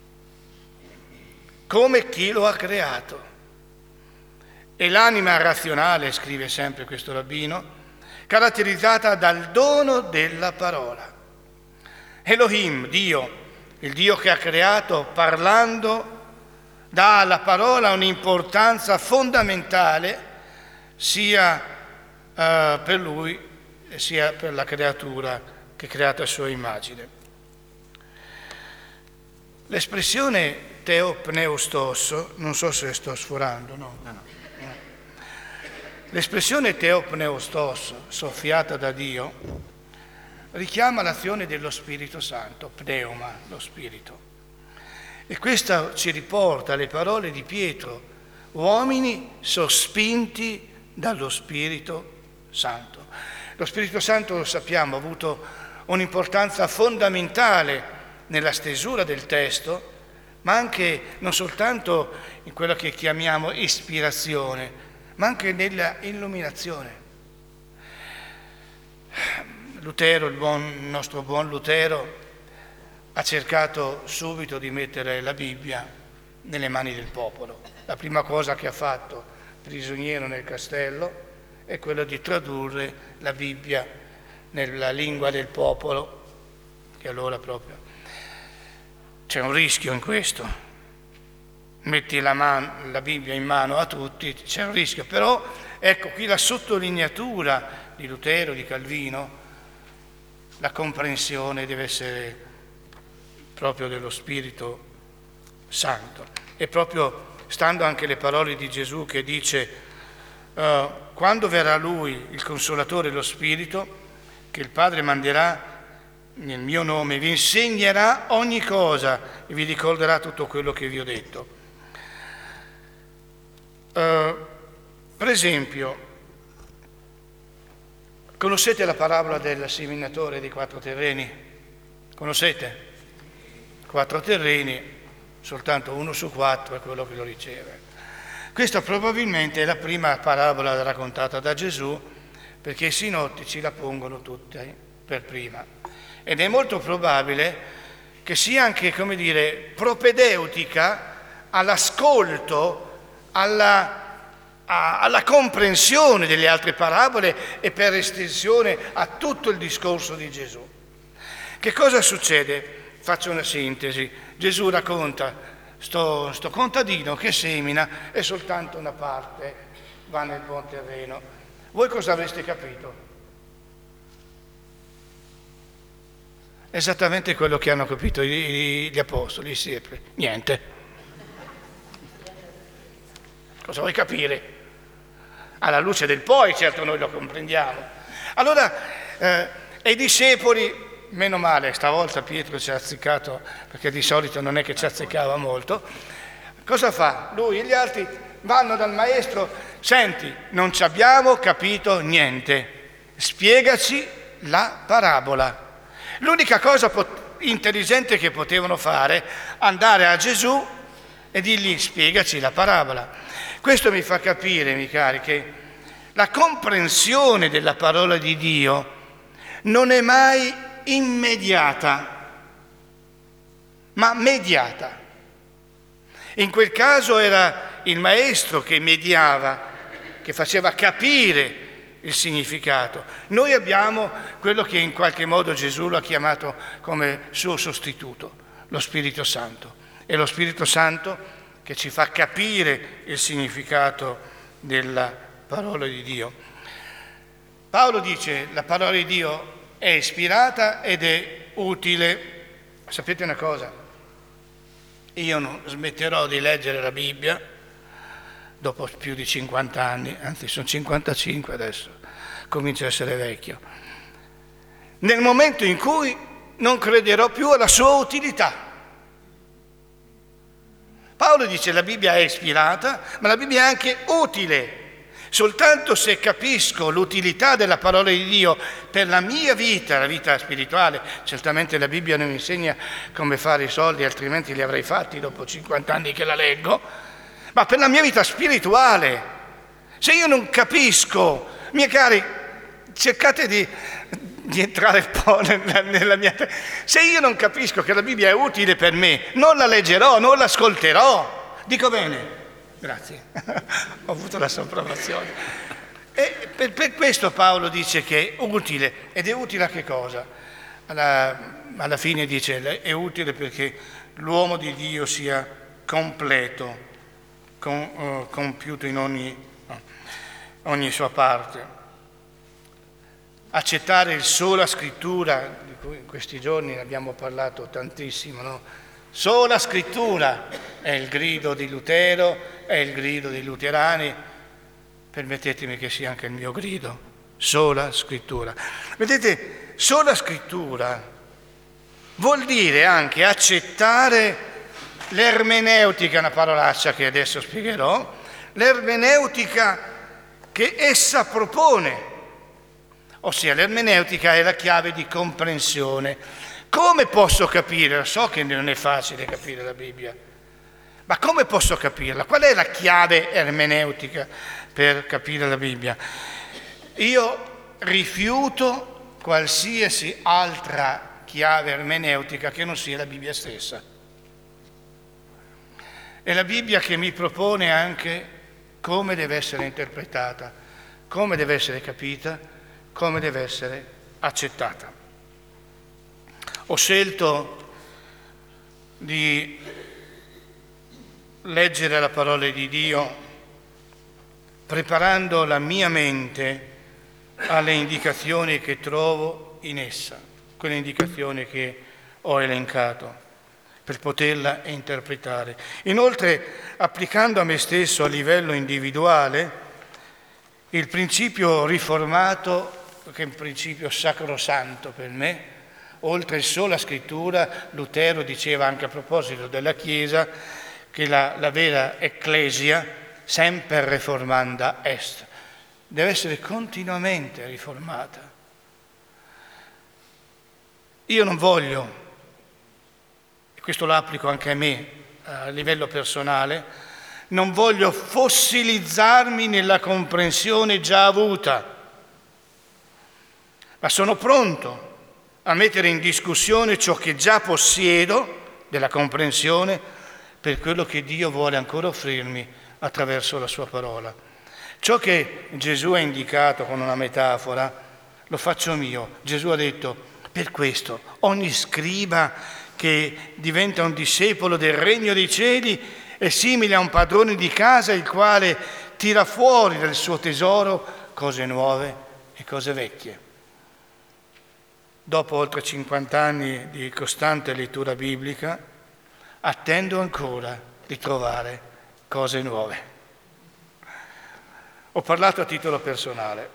come chi lo ha creato. E l'anima razionale, scrive sempre questo rabbino, caratterizzata dal dono della parola. Elohim, Dio, il Dio che ha creato parlando, dà alla parola un'importanza fondamentale sia per lui sia per la creatura che è creata a sua immagine. L'espressione theopneustos, non so se sto sforando, no? L'espressione theopneustos, soffiata da Dio, richiama l'azione dello Spirito Santo, pneuma, lo Spirito. E questo ci riporta alle parole di Pietro: uomini sospinti dallo Spirito Santo. Lo Spirito Santo, lo sappiamo, ha avuto un'importanza fondamentale nella stesura del testo, ma anche non soltanto in quello che chiamiamo ispirazione, ma anche nella illuminazione. Lutero, il nostro buon Lutero, ha cercato subito di mettere la Bibbia nelle mani del popolo. La prima cosa che ha fatto, prigioniero nel castello, è quella di tradurre la Bibbia nella lingua del popolo, che allora proprio c'è un rischio in questo. Metti la Bibbia in mano a tutti, c'è un rischio. Però ecco qui la sottolineatura di Lutero, di Calvino: la comprensione deve essere proprio dello Spirito Santo. E proprio stando anche le parole di Gesù che dice: quando verrà Lui, il Consolatore, lo Spirito, che il Padre manderà nel mio nome, vi insegnerà ogni cosa e vi ricorderà tutto quello che vi ho detto. Per esempio, conoscete la parabola del seminatore dei 4 terreni? Conoscete? 4 terreni, soltanto 1 su 4 è quello che lo riceve. Questa probabilmente è la prima parabola raccontata da Gesù, perché i sinottici la pongono tutte per prima. Ed è molto probabile che sia anche, come dire, propedeutica all'ascolto, alla comprensione delle altre parabole e per estensione a tutto il discorso di Gesù. Che cosa succede? Faccio una sintesi. Gesù racconta sto contadino che semina e soltanto una parte va nel buon terreno. Voi cosa avreste capito? Esattamente quello che hanno capito gli apostoli, i discepoli. Niente. Cosa vuoi capire? Alla luce del poi, certo noi lo comprendiamo. Allora, i discepoli, meno male, stavolta Pietro ci ha azzeccato, perché di solito non è che ci azzeccava molto. Cosa fa? Lui e gli altri vanno dal maestro: senti, non ci abbiamo capito niente. spiegaci la parabola. L'unica cosa intelligente che potevano fare, andare a Gesù e dirgli spiegaci la parabola. Questo mi fa capire, miei cari, che la comprensione della parola di Dio non è mai immediata, ma mediata. In quel caso era il maestro che mediava, che faceva capire il significato. Noi abbiamo quello che in qualche modo Gesù lo ha chiamato come suo sostituto, lo Spirito Santo. È lo Spirito Santo che ci fa capire il significato della parola di Dio. Paolo dice: la parola di Dio è ispirata ed è utile. Sapete una cosa? Io non smetterò di leggere la Bibbia dopo più di 50 anni, anzi sono 55 adesso, comincio a essere vecchio, nel momento in cui non crederò più alla sua utilità. Paolo dice: la Bibbia è ispirata, ma la Bibbia è anche utile. Soltanto se capisco l'utilità della parola di Dio per la mia vita, la vita spirituale. Certamente la Bibbia non mi insegna come fare i soldi, altrimenti li avrei fatti dopo 50 anni che la leggo, ma per la mia vita spirituale. Se io non capisco, miei cari, cercate di entrare un po' nella mia testa. Se io non capisco che la Bibbia è utile per me, non la leggerò, non l'ascolterò. Dico bene? Grazie, ho avuto la sua approvazione. E per questo Paolo dice che è utile. Ed è utile a che cosa? Alla fine dice: è utile perché l'uomo di Dio sia completo, compiuto in ogni sua parte. Accettare il sola scrittura, di cui in questi giorni ne abbiamo parlato tantissimo, no? Sola scrittura è il grido di Lutero, è il grido dei luterani, permettetemi che sia anche il mio grido, sola scrittura. Vedete, sola scrittura vuol dire anche accettare l'ermeneutica, una parolaccia che adesso spiegherò, l'ermeneutica che essa propone, ossia l'ermeneutica è la chiave di comprensione. Come posso capire? So che non è facile capire la Bibbia, ma come posso capirla? Qual è la chiave ermeneutica per capire la Bibbia? Io rifiuto qualsiasi altra chiave ermeneutica che non sia la Bibbia stessa. È la Bibbia che mi propone anche come deve essere interpretata, come deve essere capita, come deve essere accettata. Ho scelto di leggere la parola di Dio preparando la mia mente alle indicazioni che trovo in essa, quelle indicazioni che ho elencato, per poterla interpretare. Inoltre, applicando a me stesso a livello individuale il principio riformato, che è un principio sacrosanto per me. Oltre sola scrittura, Lutero diceva anche a proposito della Chiesa che la vera ecclesia semper reformanda est, deve essere continuamente riformata. Io non voglio, e questo lo applico anche a me a livello personale, non voglio fossilizzarmi nella comprensione già avuta, ma sono pronto a mettere in discussione ciò che già possiedo della comprensione per quello che Dio vuole ancora offrirmi attraverso la sua parola. Ciò che Gesù ha indicato con una metafora lo faccio mio. Gesù ha detto: per questo ogni scriba che diventa un discepolo del regno dei cieli è simile a un padrone di casa il quale tira fuori dal suo tesoro cose nuove e cose vecchie. Dopo oltre 50 anni di costante lettura biblica, attendo ancora di trovare cose nuove. Ho parlato a titolo personale.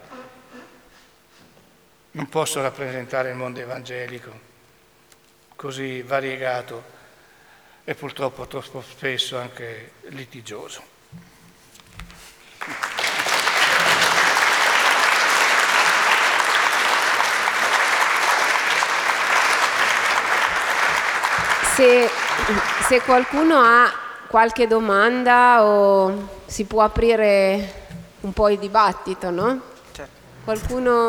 Non posso rappresentare il mondo evangelico così variegato e purtroppo troppo spesso anche litigioso. se qualcuno ha qualche domanda o si può aprire un po' il dibattito, no? Certo. Qualcuno?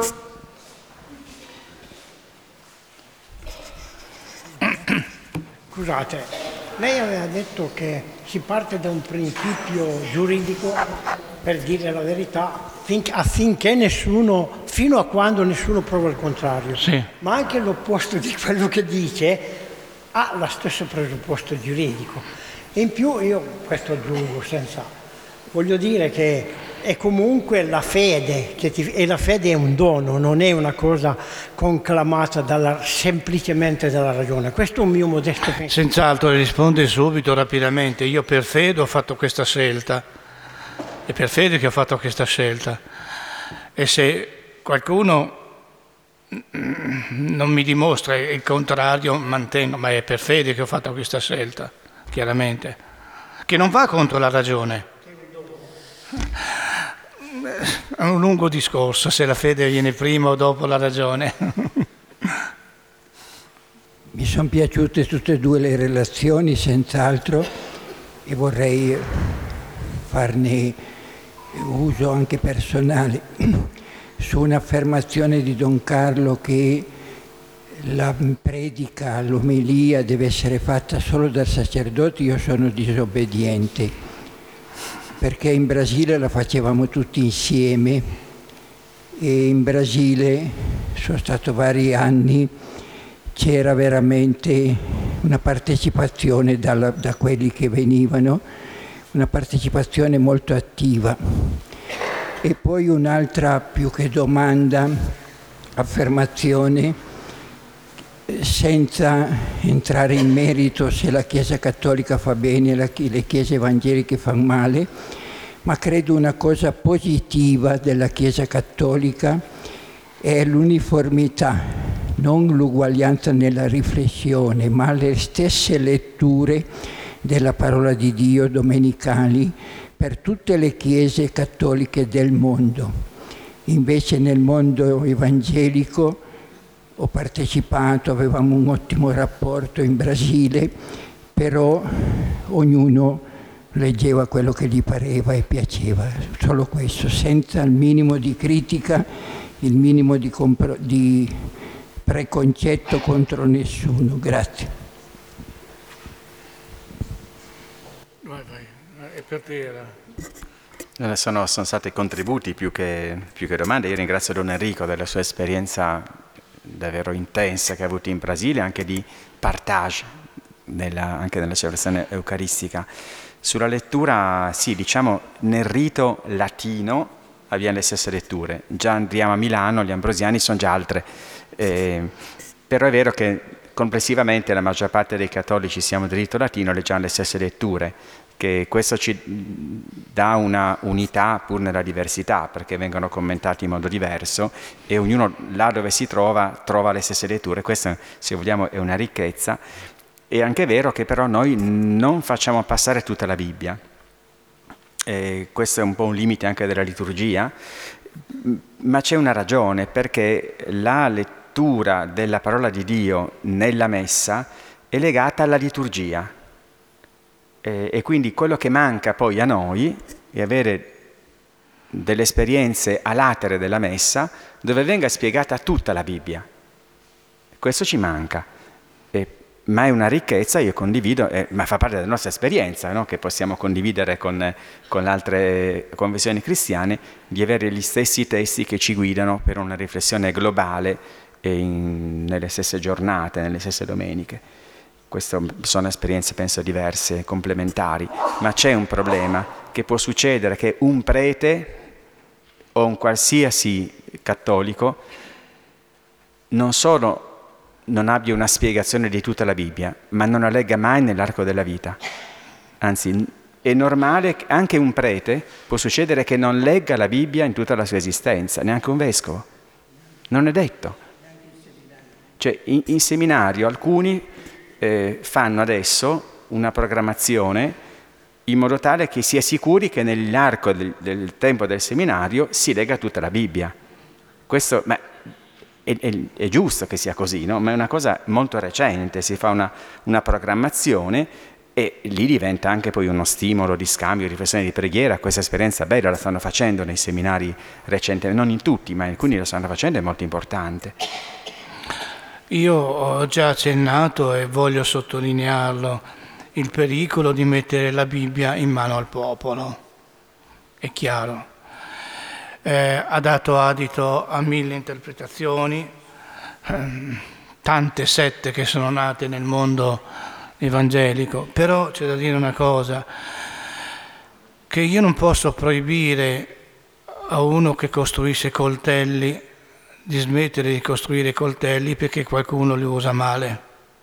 Scusate, lei aveva detto che si parte da un principio giuridico, per dire la verità, affinché nessuno, fino a quando nessuno prova il contrario. Sì. Ma anche l'opposto di quello che dice ha lo stesso presupposto giuridico. E in più io questo aggiungo voglio dire che è comunque la fede, e la fede è un dono, non è una cosa conclamata semplicemente dalla ragione. Questo è un mio modesto pensiero. Senz'altro, risponde subito, rapidamente. Io per fede ho fatto questa scelta. È per fede che ho fatto questa scelta. E se qualcuno non mi dimostra il contrario, mantengo, ma è per fede che ho fatto questa scelta, chiaramente, che non va contro la ragione. È un lungo discorso se la fede viene prima o dopo la ragione. Mi sono piaciute tutte e due le relazioni, senz'altro, e vorrei farne uso anche personale su un'affermazione di Don Carlo che la predica, l'omelia deve essere fatta solo dal sacerdote. Io sono disobbediente, perché in Brasile la facevamo tutti insieme, e in Brasile sono stato vari anni, c'era veramente una partecipazione da quelli che venivano, una partecipazione molto attiva. E poi un'altra, più che domanda, affermazione, senza entrare in merito se la Chiesa Cattolica fa bene e le Chiese Evangeliche fanno male, ma credo una cosa positiva della Chiesa Cattolica è l'uniformità, non l'uguaglianza nella riflessione, ma le stesse letture della parola di Dio domenicali per tutte le chiese cattoliche del mondo. Invece nel mondo evangelico ho partecipato, avevamo un ottimo rapporto in Brasile, però ognuno leggeva quello che gli pareva e piaceva, solo questo, senza il minimo di critica, il minimo di preconcetto contro nessuno. Grazie. Vai, è per te. Sono stati contributi più che domande. Io ringrazio Don Enrico della sua esperienza davvero intensa che ha avuto in Brasile, anche di partage, anche nella celebrazione eucaristica. Sulla lettura, sì, diciamo nel rito latino avviene le stesse letture. Già andiamo a Milano, gli ambrosiani sono già altre. Però è vero che complessivamente la maggior parte dei cattolici siamo di rito latino, leggiamo le stesse letture, che questo ci dà una unità pur nella diversità, perché vengono commentati in modo diverso e ognuno là dove si trova le stesse letture. Questa, se vogliamo, è una ricchezza. È anche vero che però noi non facciamo passare tutta la Bibbia. Questo è un po' un limite anche della liturgia, ma c'è una ragione, perché la lettura della parola di Dio nella messa è legata alla liturgia. E quindi quello che manca poi a noi è avere delle esperienze a latere della messa dove venga spiegata tutta la Bibbia. Questo ci manca, ma è una ricchezza, io condivido, ma fa parte della nostra esperienza, no? Che possiamo condividere con le altre confessioni cristiane, di avere gli stessi testi che ci guidano per una riflessione globale nelle stesse giornate, nelle stesse domeniche. Queste sono esperienze, penso, diverse, complementari, ma c'è un problema che può succedere, che un prete o un qualsiasi cattolico non solo non abbia una spiegazione di tutta la Bibbia, ma non la legga mai nell'arco della vita. Anzi, è normale che anche un prete può succedere che non legga la Bibbia in tutta la sua esistenza, neanche un vescovo. Non è detto. Cioè, in seminario alcuni fanno adesso una programmazione in modo tale che si è sicuri che nell'arco del tempo del seminario si legga tutta la Bibbia. Questo è giusto che sia così, no? Ma è una cosa molto recente, si fa una programmazione e lì diventa anche poi uno stimolo di scambio, di riflessione, di preghiera. Questa esperienza bella la stanno facendo nei seminari recenti, non in tutti, ma alcuni lo stanno facendo, è molto importante. Io ho già accennato e voglio sottolinearlo, il pericolo di mettere la Bibbia in mano al popolo, è chiaro. Ha dato adito a 1000 interpretazioni, tante sette che sono nate nel mondo evangelico, però c'è da dire una cosa, che io non posso proibire a uno che costruisce coltelli di smettere di costruire coltelli perché qualcuno li usa male.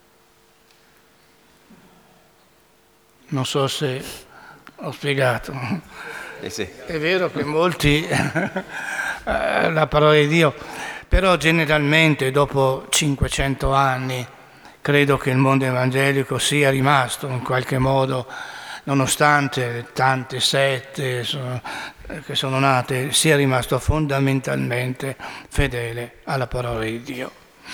Non so se ho spiegato. Sì. È vero che molti la parola di Dio, però generalmente dopo 500 anni credo che il mondo evangelico sia rimasto in qualche modo, nonostante tante sette che sono nate, sia rimasto fondamentalmente fedele alla parola di Dio.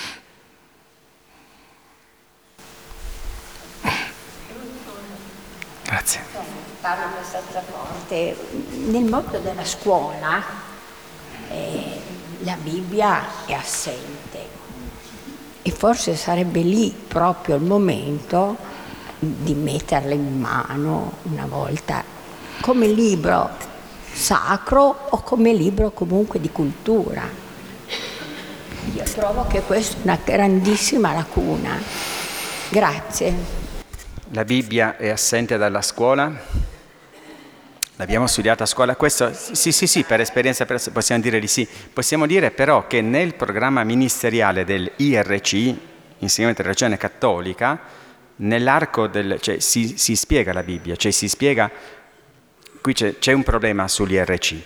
Grazie. Parlo abbastanza forte. Nel mondo della scuola la Bibbia è assente e forse sarebbe lì proprio il momento di metterla in mano una volta come libro sacro o come libro comunque di cultura. Io trovo che questa è una grandissima lacuna. Grazie. La Bibbia è assente dalla scuola? L'abbiamo studiata a scuola? Questo sì, per esperienza possiamo dire di sì. Possiamo dire però che nel programma ministeriale del IRC, Insegnamento della Religione Cattolica, nell'arco cioè si spiega la Bibbia, cioè si spiega, qui c'è un problema sull'IRC,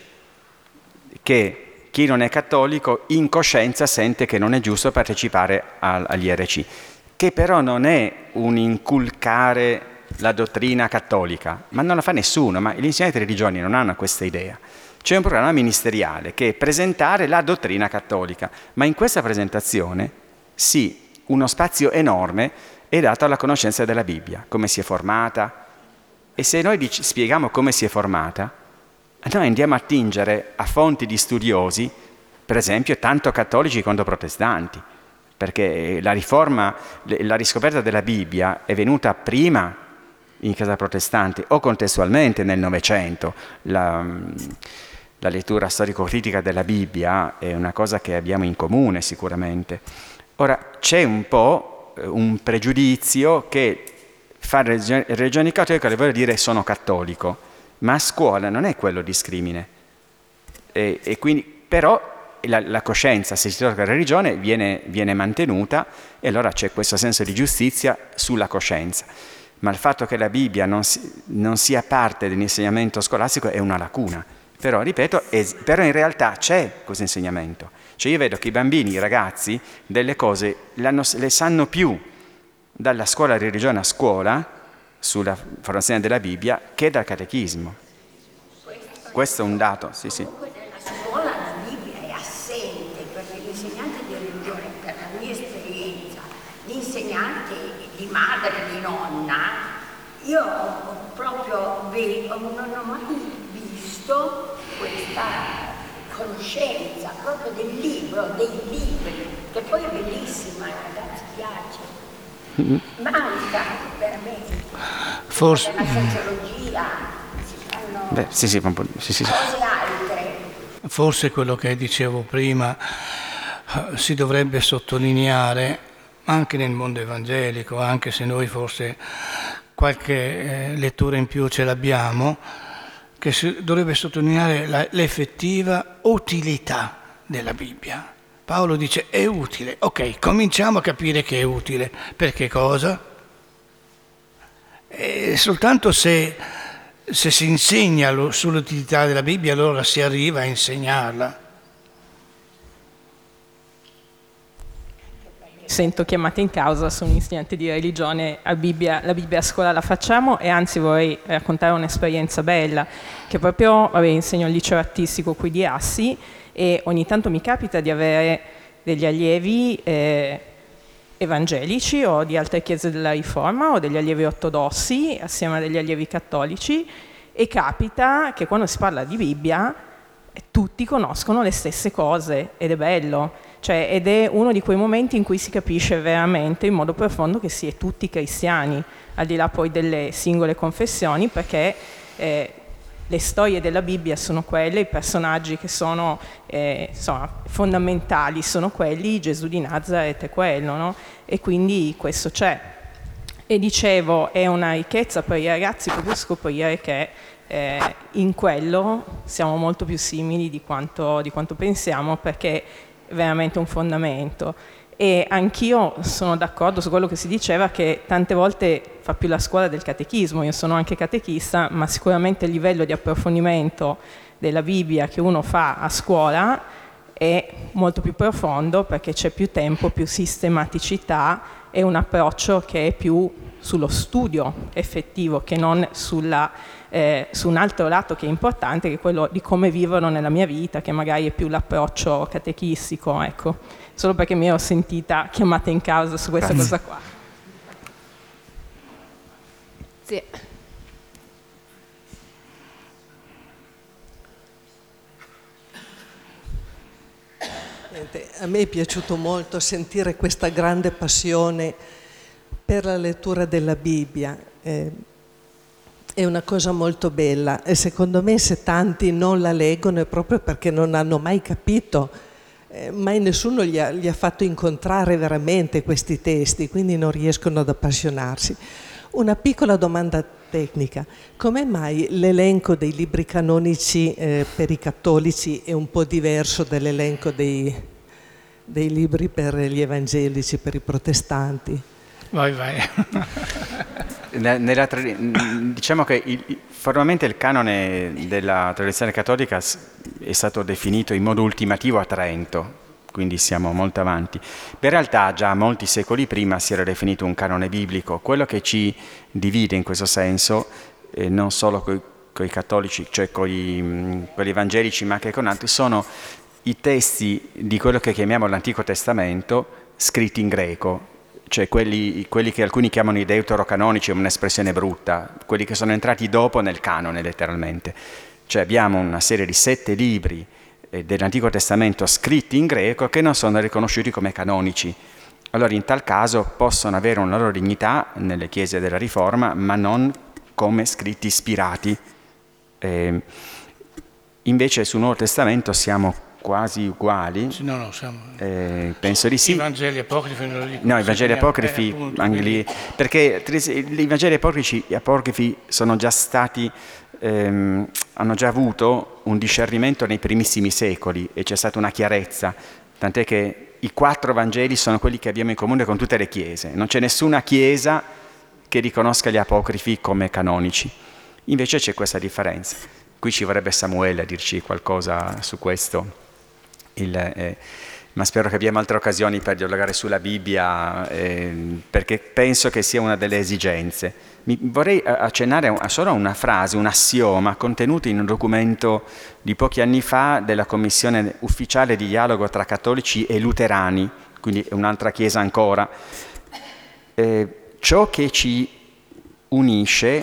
che chi non è cattolico in coscienza sente che non è giusto partecipare agli IRC, che però non è un inculcare la dottrina cattolica, ma non la fa nessuno, ma gli insegnanti religiosi non hanno questa idea. C'è un programma ministeriale che è presentare la dottrina cattolica, ma in questa presentazione sì, uno spazio enorme è dato alla conoscenza della Bibbia, come si è formata, e se noi spieghiamo come si è formata, noi andiamo a attingere a fonti di studiosi, per esempio tanto cattolici quanto protestanti, perché la riforma, la riscoperta della Bibbia è venuta prima in casa protestante o contestualmente nel Novecento. La lettura storico-critica della Bibbia è una cosa che abbiamo in comune sicuramente. Ora c'è un po' un pregiudizio che fare religione cattolica vuol dire sono cattolico, ma a scuola non è quello discrimine. E quindi però la coscienza, se si tocca la religione, viene mantenuta e allora c'è questo senso di giustizia sulla coscienza. Ma il fatto che la Bibbia non sia parte dell'insegnamento scolastico è una lacuna. Però, ripeto, però in realtà c'è questo insegnamento. Cioè io vedo che i bambini, i ragazzi, delle cose le sanno più dalla scuola di religione a scuola, sulla formazione della Bibbia, che dal catechismo. Questo è un dato, sì. Nella scuola la Bibbia è assente, perché l'insegnante di religione, per la mia esperienza, l'insegnante di madre, di nonna, io proprio non ho mai visto questa conoscenza proprio del libro, dei libri, che poi è bellissima, ragazzi, piace. Manca veramente. Forse la sociologia, si fanno Sì. cose altre. Forse quello che dicevo prima si dovrebbe sottolineare anche nel mondo evangelico, anche se noi forse qualche lettura in più ce l'abbiamo, che si dovrebbe sottolineare l'effettiva utilità della Bibbia. Paolo dice è utile, ok, cominciamo a capire che è utile. Per che cosa? E soltanto se si insegna sull'utilità della Bibbia, allora si arriva a insegnarla. Sento chiamata in causa, sono insegnante di religione, la Bibbia a scuola la facciamo, e anzi vorrei raccontare un'esperienza bella, che proprio insegno al liceo artistico qui di Assi, e ogni tanto mi capita di avere degli allievi evangelici o di altre chiese della Riforma o degli allievi ortodossi assieme a degli allievi cattolici, e capita che quando si parla di Bibbia tutti conoscono le stesse cose, ed è bello, cioè, ed è uno di quei momenti in cui si capisce veramente in modo profondo che si è tutti cristiani, al di là poi delle singole confessioni, perché le storie della Bibbia sono quelle, i personaggi che sono fondamentali sono quelli, Gesù di Nazareth è quello, no? E quindi questo c'è. E dicevo, è una ricchezza per i ragazzi proprio scoprire che in quello siamo molto più simili di quanto pensiamo, perché è veramente un fondamento. E anch'io sono d'accordo su quello che si diceva, che tante volte fa più la scuola del catechismo. Io sono anche catechista, ma sicuramente il livello di approfondimento della Bibbia che uno fa a scuola è molto più profondo, perché c'è più tempo, più sistematicità e un approccio che è più sullo studio effettivo, che non su un altro lato che è importante, che è quello di come vivono nella mia vita, che magari è più l'approccio catechistico, ecco. Solo perché mi ero sentita chiamata in causa su questa cosa qua. Sì. A me è piaciuto molto sentire questa grande passione per la lettura della Bibbia. È una cosa molto bella, e secondo me se tanti non la leggono è proprio perché non hanno mai capito, mai nessuno gli ha fatto incontrare veramente questi testi, quindi non riescono ad appassionarsi. Una piccola domanda tecnica: come mai l'elenco dei libri canonici per i cattolici è un po' diverso dall'elenco dei libri per gli evangelici, per i protestanti? Vai. Diciamo che formalmente il canone della tradizione cattolica è stato definito in modo ultimativo a Trento, quindi siamo molto avanti. In realtà già molti secoli prima si era definito un canone biblico. Quello che ci divide in questo senso, non solo con i cattolici, cioè con gli evangelici, ma anche con altri, sono i testi di quello che chiamiamo l'Antico Testamento scritti in greco, cioè quelli che alcuni chiamano i deuterocanonici, è un'espressione brutta, quelli che sono entrati dopo nel canone letteralmente. Cioè abbiamo una serie di 7 libri dell'Antico Testamento scritti in greco che non sono riconosciuti come canonici. Allora in tal caso possono avere una loro dignità nelle chiese della Riforma, ma non come scritti ispirati. Invece sul Nuovo Testamento siamo quasi uguali. No, siamo... penso di sì. I Vangeli apocrifi non lo dico. No, i Vangeli apocrifi, perché i Vangeli apocrifi sono già stati, hanno già avuto un discernimento nei primissimi secoli e c'è stata una chiarezza, tant'è che i 4 Vangeli sono quelli che abbiamo in comune con tutte le chiese. Non c'è nessuna chiesa che riconosca gli apocrifi come canonici. Invece c'è questa differenza. Qui ci vorrebbe Samuele a dirci qualcosa su questo. Ma spero che abbiamo altre occasioni per dialogare sulla Bibbia, perché penso che sia una delle esigenze. Vorrei accennare solo a una frase, un assioma contenuto in un documento di pochi anni fa della Commissione ufficiale di dialogo tra cattolici e luterani, quindi è un'altra chiesa ancora. Ciò che ci unisce,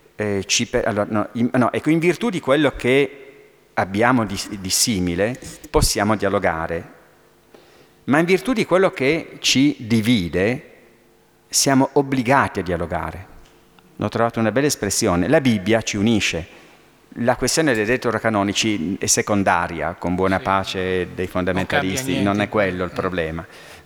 ecco, in virtù di quello che abbiamo di simile, possiamo dialogare. Ma in virtù di quello che ci divide, siamo obbligati a dialogare. L'ho trovato una bella espressione. La Bibbia ci unisce. La questione dei deuterocanonici è secondaria, con buona pace dei fondamentalisti, non è quello il problema.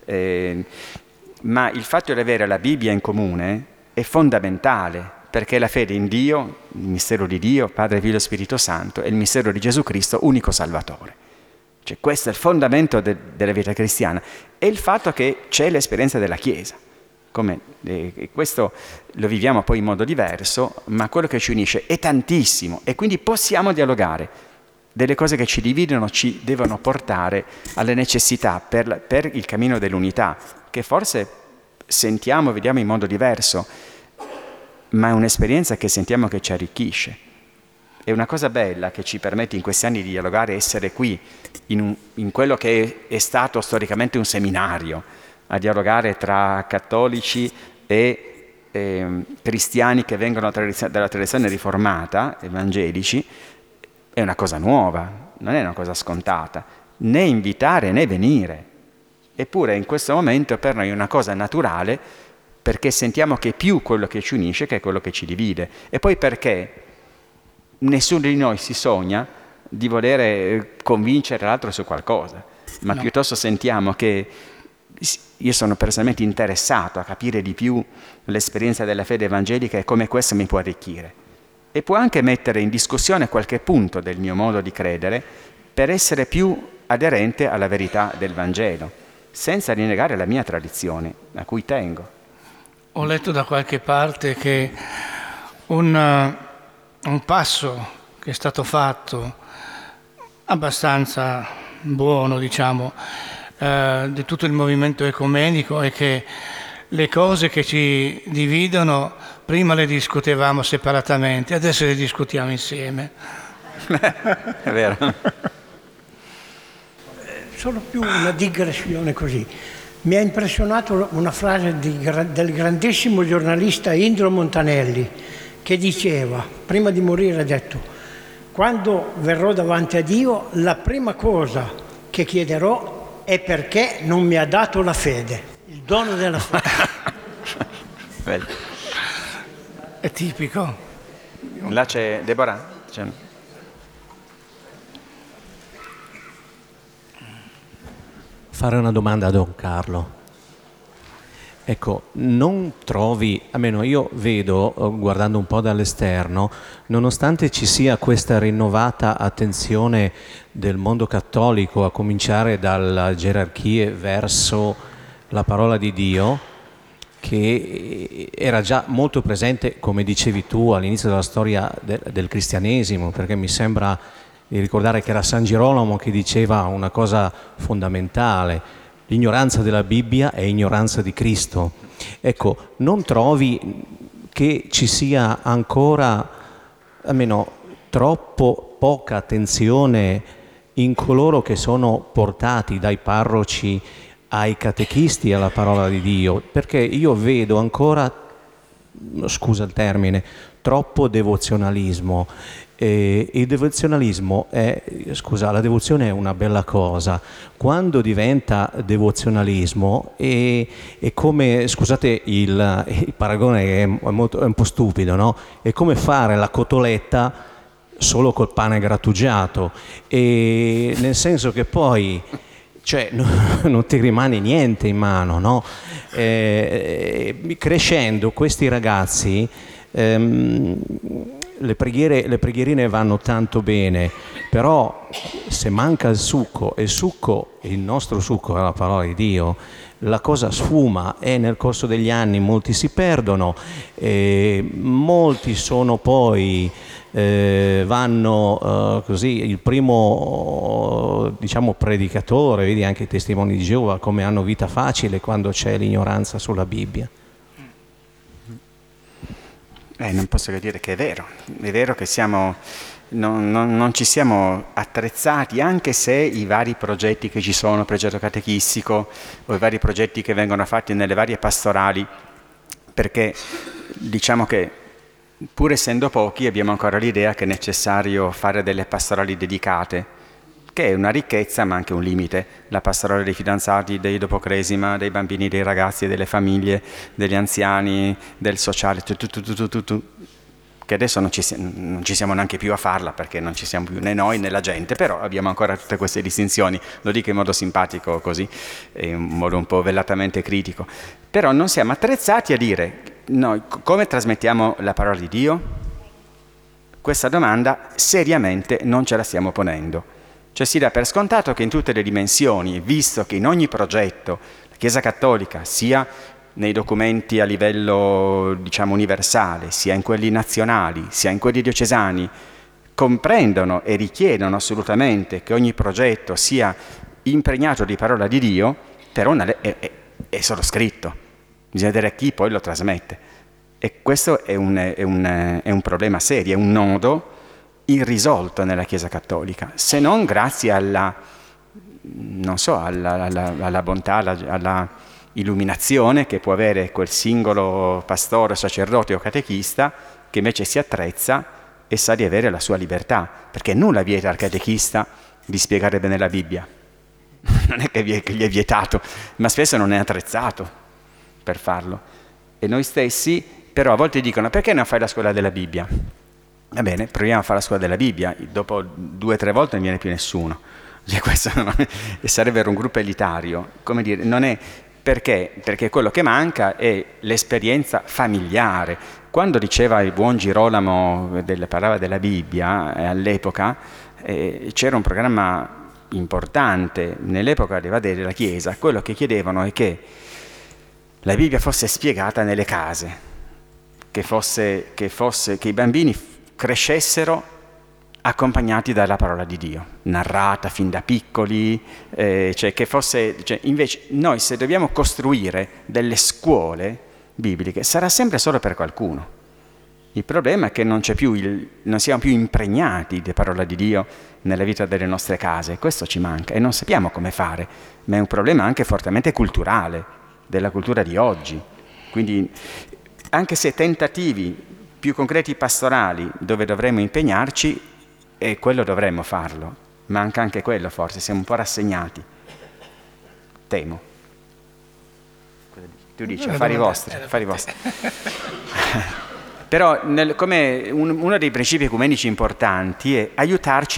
Ma il fatto di avere la Bibbia in comune è fondamentale, perché la fede in Dio, il mistero di Dio, Padre, Figlio e Spirito Santo, è il mistero di Gesù Cristo, unico Salvatore. Cioè, questo è il fondamento della vita cristiana. E il fatto che c'è l'esperienza della Chiesa. Questo lo viviamo poi in modo diverso, ma quello che ci unisce è tantissimo e quindi possiamo dialogare. Delle cose che ci dividono ci devono portare alle necessità per il cammino dell'unità, che forse sentiamo e vediamo in modo diverso, ma è un'esperienza che sentiamo che ci arricchisce. è una cosa bella che ci permette in questi anni di dialogare, essere qui, in quello che è stato storicamente un seminario, a dialogare tra cattolici e cristiani che vengono dalla tradizione riformata, evangelici, è una cosa nuova, non è una cosa scontata, né invitare né venire. Eppure in questo momento per noi è una cosa naturale, perché sentiamo che è più quello che ci unisce che quello che ci divide. E poi perché nessuno di noi si sogna di volere convincere l'altro su qualcosa, ma piuttosto sentiamo che io sono personalmente interessato a capire di più l'esperienza della fede evangelica e come questo mi può arricchire. E può anche mettere in discussione qualche punto del mio modo di credere per essere più aderente alla verità del Vangelo, senza rinnegare la mia tradizione, a cui tengo. Ho letto da qualche parte che un passo che è stato fatto abbastanza buono, diciamo, di tutto il movimento ecumenico è che le cose che ci dividono prima le discutevamo separatamente, adesso le discutiamo insieme. È vero. Solo più una digressione così. Mi ha impressionato una frase del grandissimo giornalista Indro Montanelli, che diceva, prima di morire ha detto: quando verrò davanti a Dio, la prima cosa che chiederò è perché non mi ha dato la fede, il dono della fede. Bello. È tipico. Là c'è Deborah. Fare una domanda a Don Carlo. Ecco, non trovi, almeno io vedo, guardando un po' dall'esterno, nonostante ci sia questa rinnovata attenzione del mondo cattolico, a cominciare dalle gerarchie verso la parola di Dio, che era già molto presente, come dicevi tu, all'inizio della storia del cristianesimo, perché mi sembra di ricordare che era San Girolamo che diceva una cosa fondamentale: l'ignoranza della Bibbia è ignoranza di Cristo. Ecco, non trovi che ci sia ancora, almeno troppo poca attenzione in coloro che sono portati dai parroci ai catechisti alla parola di Dio? Perché io vedo ancora, scusa il termine, troppo devozionalismo. Il devozionalismo la devozione è una bella cosa. Quando diventa devozionalismo è come, scusate il paragone è un po' stupido, no? È come fare la cotoletta solo col pane grattugiato, e nel senso che poi non ti rimane niente in mano, no? Crescendo questi ragazzi, le preghierine vanno tanto bene, però se manca il succo, e il nostro succo è la parola di Dio, la cosa sfuma, e nel corso degli anni molti si perdono, molti sono poi vanno così, il primo predicatore, vedi anche i testimoni di Geova come hanno vita facile quando c'è l'ignoranza sulla Bibbia. Non posso che dire che è vero che non ci siamo attrezzati, anche se i vari progetti che ci sono, progetto catechistico o i vari progetti che vengono fatti nelle varie pastorali, perché diciamo che pur essendo pochi abbiamo ancora l'idea che è necessario fare delle pastorali dedicate, che è una ricchezza ma anche un limite. La pastorale dei fidanzati, dei dopocresima, dei bambini, dei ragazzi, delle famiglie, degli anziani, del sociale, che adesso non ci siamo neanche più a farla, perché non ci siamo più né noi né la gente, però abbiamo ancora tutte queste distinzioni. Lo dico in modo simpatico così, in modo un po' vellatamente critico, però non siamo attrezzati a dire noi come trasmettiamo la parola di Dio. Questa domanda seriamente non ce la stiamo ponendo. Cioè si dà per scontato che in tutte le dimensioni, visto che in ogni progetto la Chiesa Cattolica, sia nei documenti a livello universale, sia in quelli nazionali, sia in quelli diocesani, comprendono e richiedono assolutamente che ogni progetto sia impregnato di parola di Dio, però è solo scritto, bisogna vedere chi poi lo trasmette. E questo è un problema serio, è un nodo irrisolto nella Chiesa Cattolica, se non grazie alla bontà, alla illuminazione che può avere quel singolo pastore, sacerdote o catechista, che invece si attrezza e sa di avere la sua libertà, perché nulla vieta al catechista di spiegare bene la Bibbia. Non è che gli è vietato, ma spesso non è attrezzato per farlo. E noi stessi però a volte dicono: perché non fai la scuola della Bibbia? Va bene, proviamo a fare la scuola della Bibbia, dopo 2 o 3 volte non viene più nessuno. Questo sarebbe un gruppo elitario, come dire, non è perché? Perché quello che manca è l'esperienza familiare. Quando diceva il buon Girolamo, parlava della Bibbia, all'epoca c'era un programma importante nell'epoca della Chiesa. Quello che chiedevano è che la Bibbia fosse spiegata nelle case, che i bambini crescessero accompagnati dalla parola di Dio, narrata fin da piccoli, invece noi, se dobbiamo costruire delle scuole bibliche, sarà sempre solo per qualcuno. Il problema è che non siamo più impregnati di parola di Dio nella vita delle nostre case, questo ci manca e non sappiamo come fare, ma è un problema anche fortemente culturale, della cultura di oggi. Quindi anche se tentativi più concreti pastorali dove dovremmo impegnarci, e quello dovremmo farlo, manca anche quello forse, siamo un po' rassegnati, temo. Tu dici, affari vostri. Però come uno dei principi ecumenici importanti è aiutarci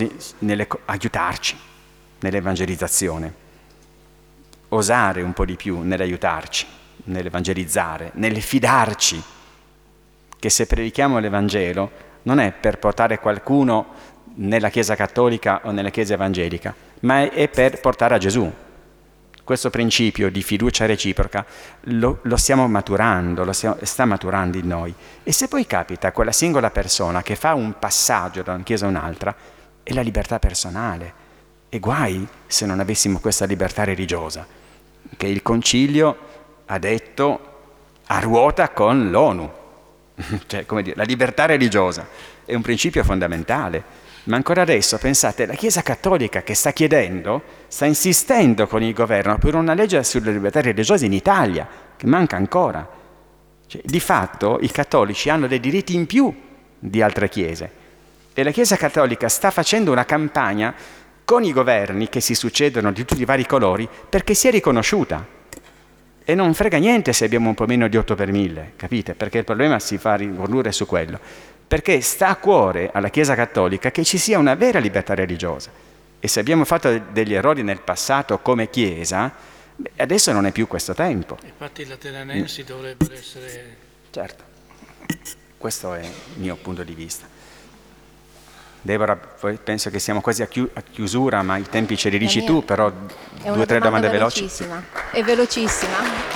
nell'evangelizzazione, osare un po' di più nell'aiutarci, nell'evangelizzare, nel fidarci che se predichiamo l'Evangelo non è per portare qualcuno nella Chiesa Cattolica o nella Chiesa Evangelica, ma è per portare a Gesù. Questo principio di fiducia reciproca lo stiamo maturando, sta maturando in noi. E se poi capita quella singola persona che fa un passaggio da una chiesa a un'altra, è la libertà personale. E guai se non avessimo questa libertà religiosa, che il Concilio ha detto a ruota con l'ONU. Cioè, come dire, la libertà religiosa è un principio fondamentale, ma ancora adesso pensate, la Chiesa Cattolica che sta insistendo con il governo per una legge sulle libertà religiose in Italia, che manca ancora. Cioè, di fatto i cattolici hanno dei diritti in più di altre chiese e la Chiesa Cattolica sta facendo una campagna con i governi che si succedono di tutti i vari colori perché sia riconosciuta. E non frega niente se abbiamo un po' meno di 8 per 1000, capite? Perché il problema si fa ricondurre su quello. Perché sta a cuore alla Chiesa Cattolica che ci sia una vera libertà religiosa. E se abbiamo fatto degli errori nel passato come Chiesa, adesso non è più questo tempo. Infatti i lateranensi dovrebbero essere... Certo, questo è il mio punto di vista. Deborah, poi penso che siamo quasi a chiusura, ma i tempi ce li dici tu, però 2 o 3 domande veloci. È velocissima.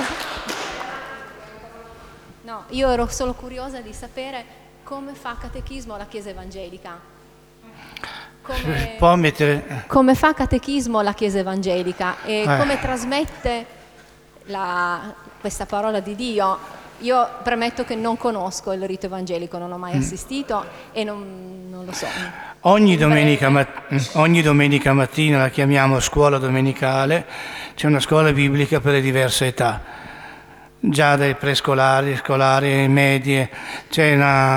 No, io ero solo curiosa di sapere come fa catechismo la Chiesa Evangelica. Come fa catechismo la Chiesa Evangelica e come trasmette questa parola di Dio. Io premetto che non conosco il rito evangelico, non ho mai assistito e non lo so. Ogni domenica mattina la chiamiamo scuola domenicale, c'è una scuola biblica per le diverse età, già dai prescolari, scolari, medie, c'è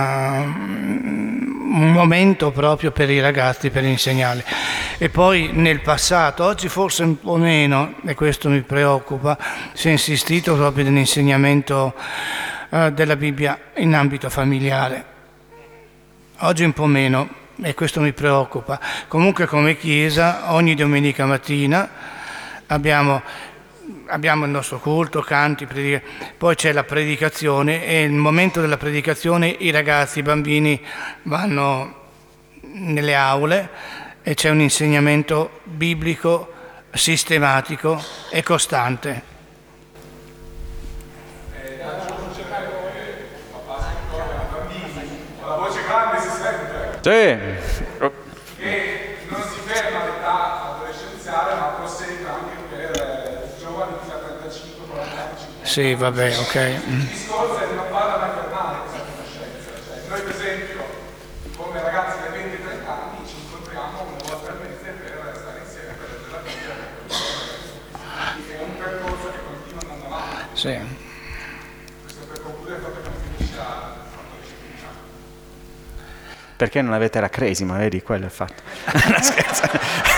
un momento proprio per i ragazzi, per insegnarli. E poi nel passato, oggi forse un po' meno, e questo mi preoccupa, si è insistito proprio nell'insegnamento della Bibbia in ambito familiare. Oggi un po' meno, e questo mi preoccupa. Comunque come Chiesa, ogni domenica mattina abbiamo il nostro culto, canti, poi c'è la predicazione e nel momento della predicazione i ragazzi, i bambini vanno nelle aule e c'è un insegnamento biblico sistematico e costante. La voce grande si sente? Sì. Che non si ferma all'età adolescenziale, ma prosegue anche per giovani fino a 35-45. Sì, vabbè, ok. Il discorso è di non farla mai fermare questa conoscenza. Cioè, noi per esempio, come ragazzi del Sì. Questo per concludere il fatto che non finisce la disciplina. Perché non avete la cresima, vedi? Quello è il fatto. No, scherzo.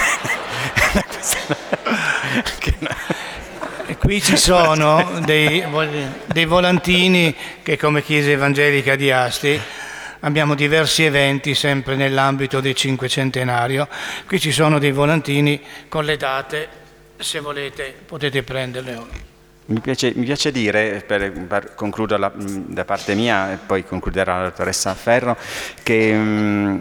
E qui ci sono dei volantini che come Chiesa Evangelica di Asti abbiamo diversi eventi sempre nell'ambito del cinquecentenario. Qui ci sono dei volantini con le date, se volete potete prenderle. Mi piace dire, per concludere da parte mia e poi concluderà la dottoressa Ferro, che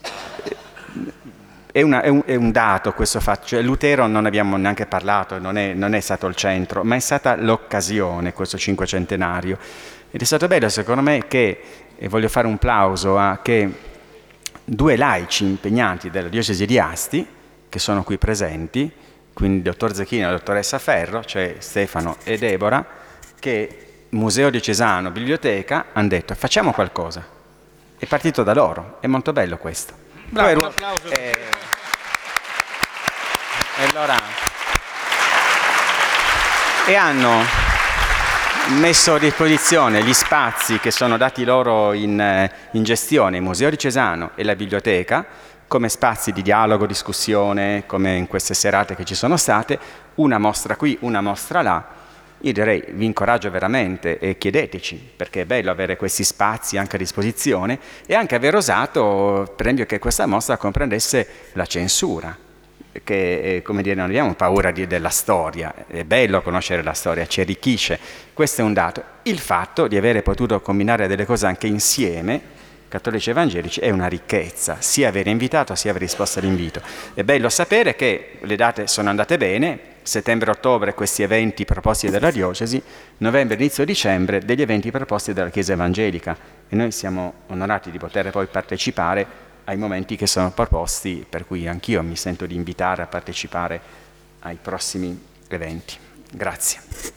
è un dato questo fatto, cioè Lutero non abbiamo neanche parlato, non è stato il centro, ma è stata l'occasione, questo cinquecentenario. Ed è stato bello secondo me che, e voglio fare un plauso a che 2 laici impegnati della diocesi di Asti, che sono qui presenti, quindi il dottor Zecchini e la dottoressa Ferro, cioè Stefano e Deborah, che Museo Diocesano, Biblioteca, hanno detto facciamo qualcosa. È partito da loro, è molto bello questo. Bravo, un applauso. E hanno messo a disposizione gli spazi che sono dati loro in gestione, il Museo Diocesano e la Biblioteca, come spazi di dialogo, discussione, come in queste serate che ci sono state, una mostra qui, una mostra là. Io direi, vi incoraggio veramente e chiedeteci, perché è bello avere questi spazi anche a disposizione e anche aver osato, per esempio, che questa mostra comprendesse la censura, che come dire, non abbiamo paura della storia, è bello conoscere la storia, ci arricchisce, questo è un dato. Il fatto di avere potuto combinare delle cose anche insieme, cattolici evangelici, è una ricchezza, sia aver invitato sia aver risposto all'invito. È bello sapere che le date sono andate bene, settembre-ottobre questi eventi proposti dalla diocesi, novembre, inizio dicembre degli eventi proposti dalla Chiesa Evangelica e noi siamo onorati di poter poi partecipare ai momenti che sono proposti, per cui anch'io mi sento di invitare a partecipare ai prossimi eventi. Grazie.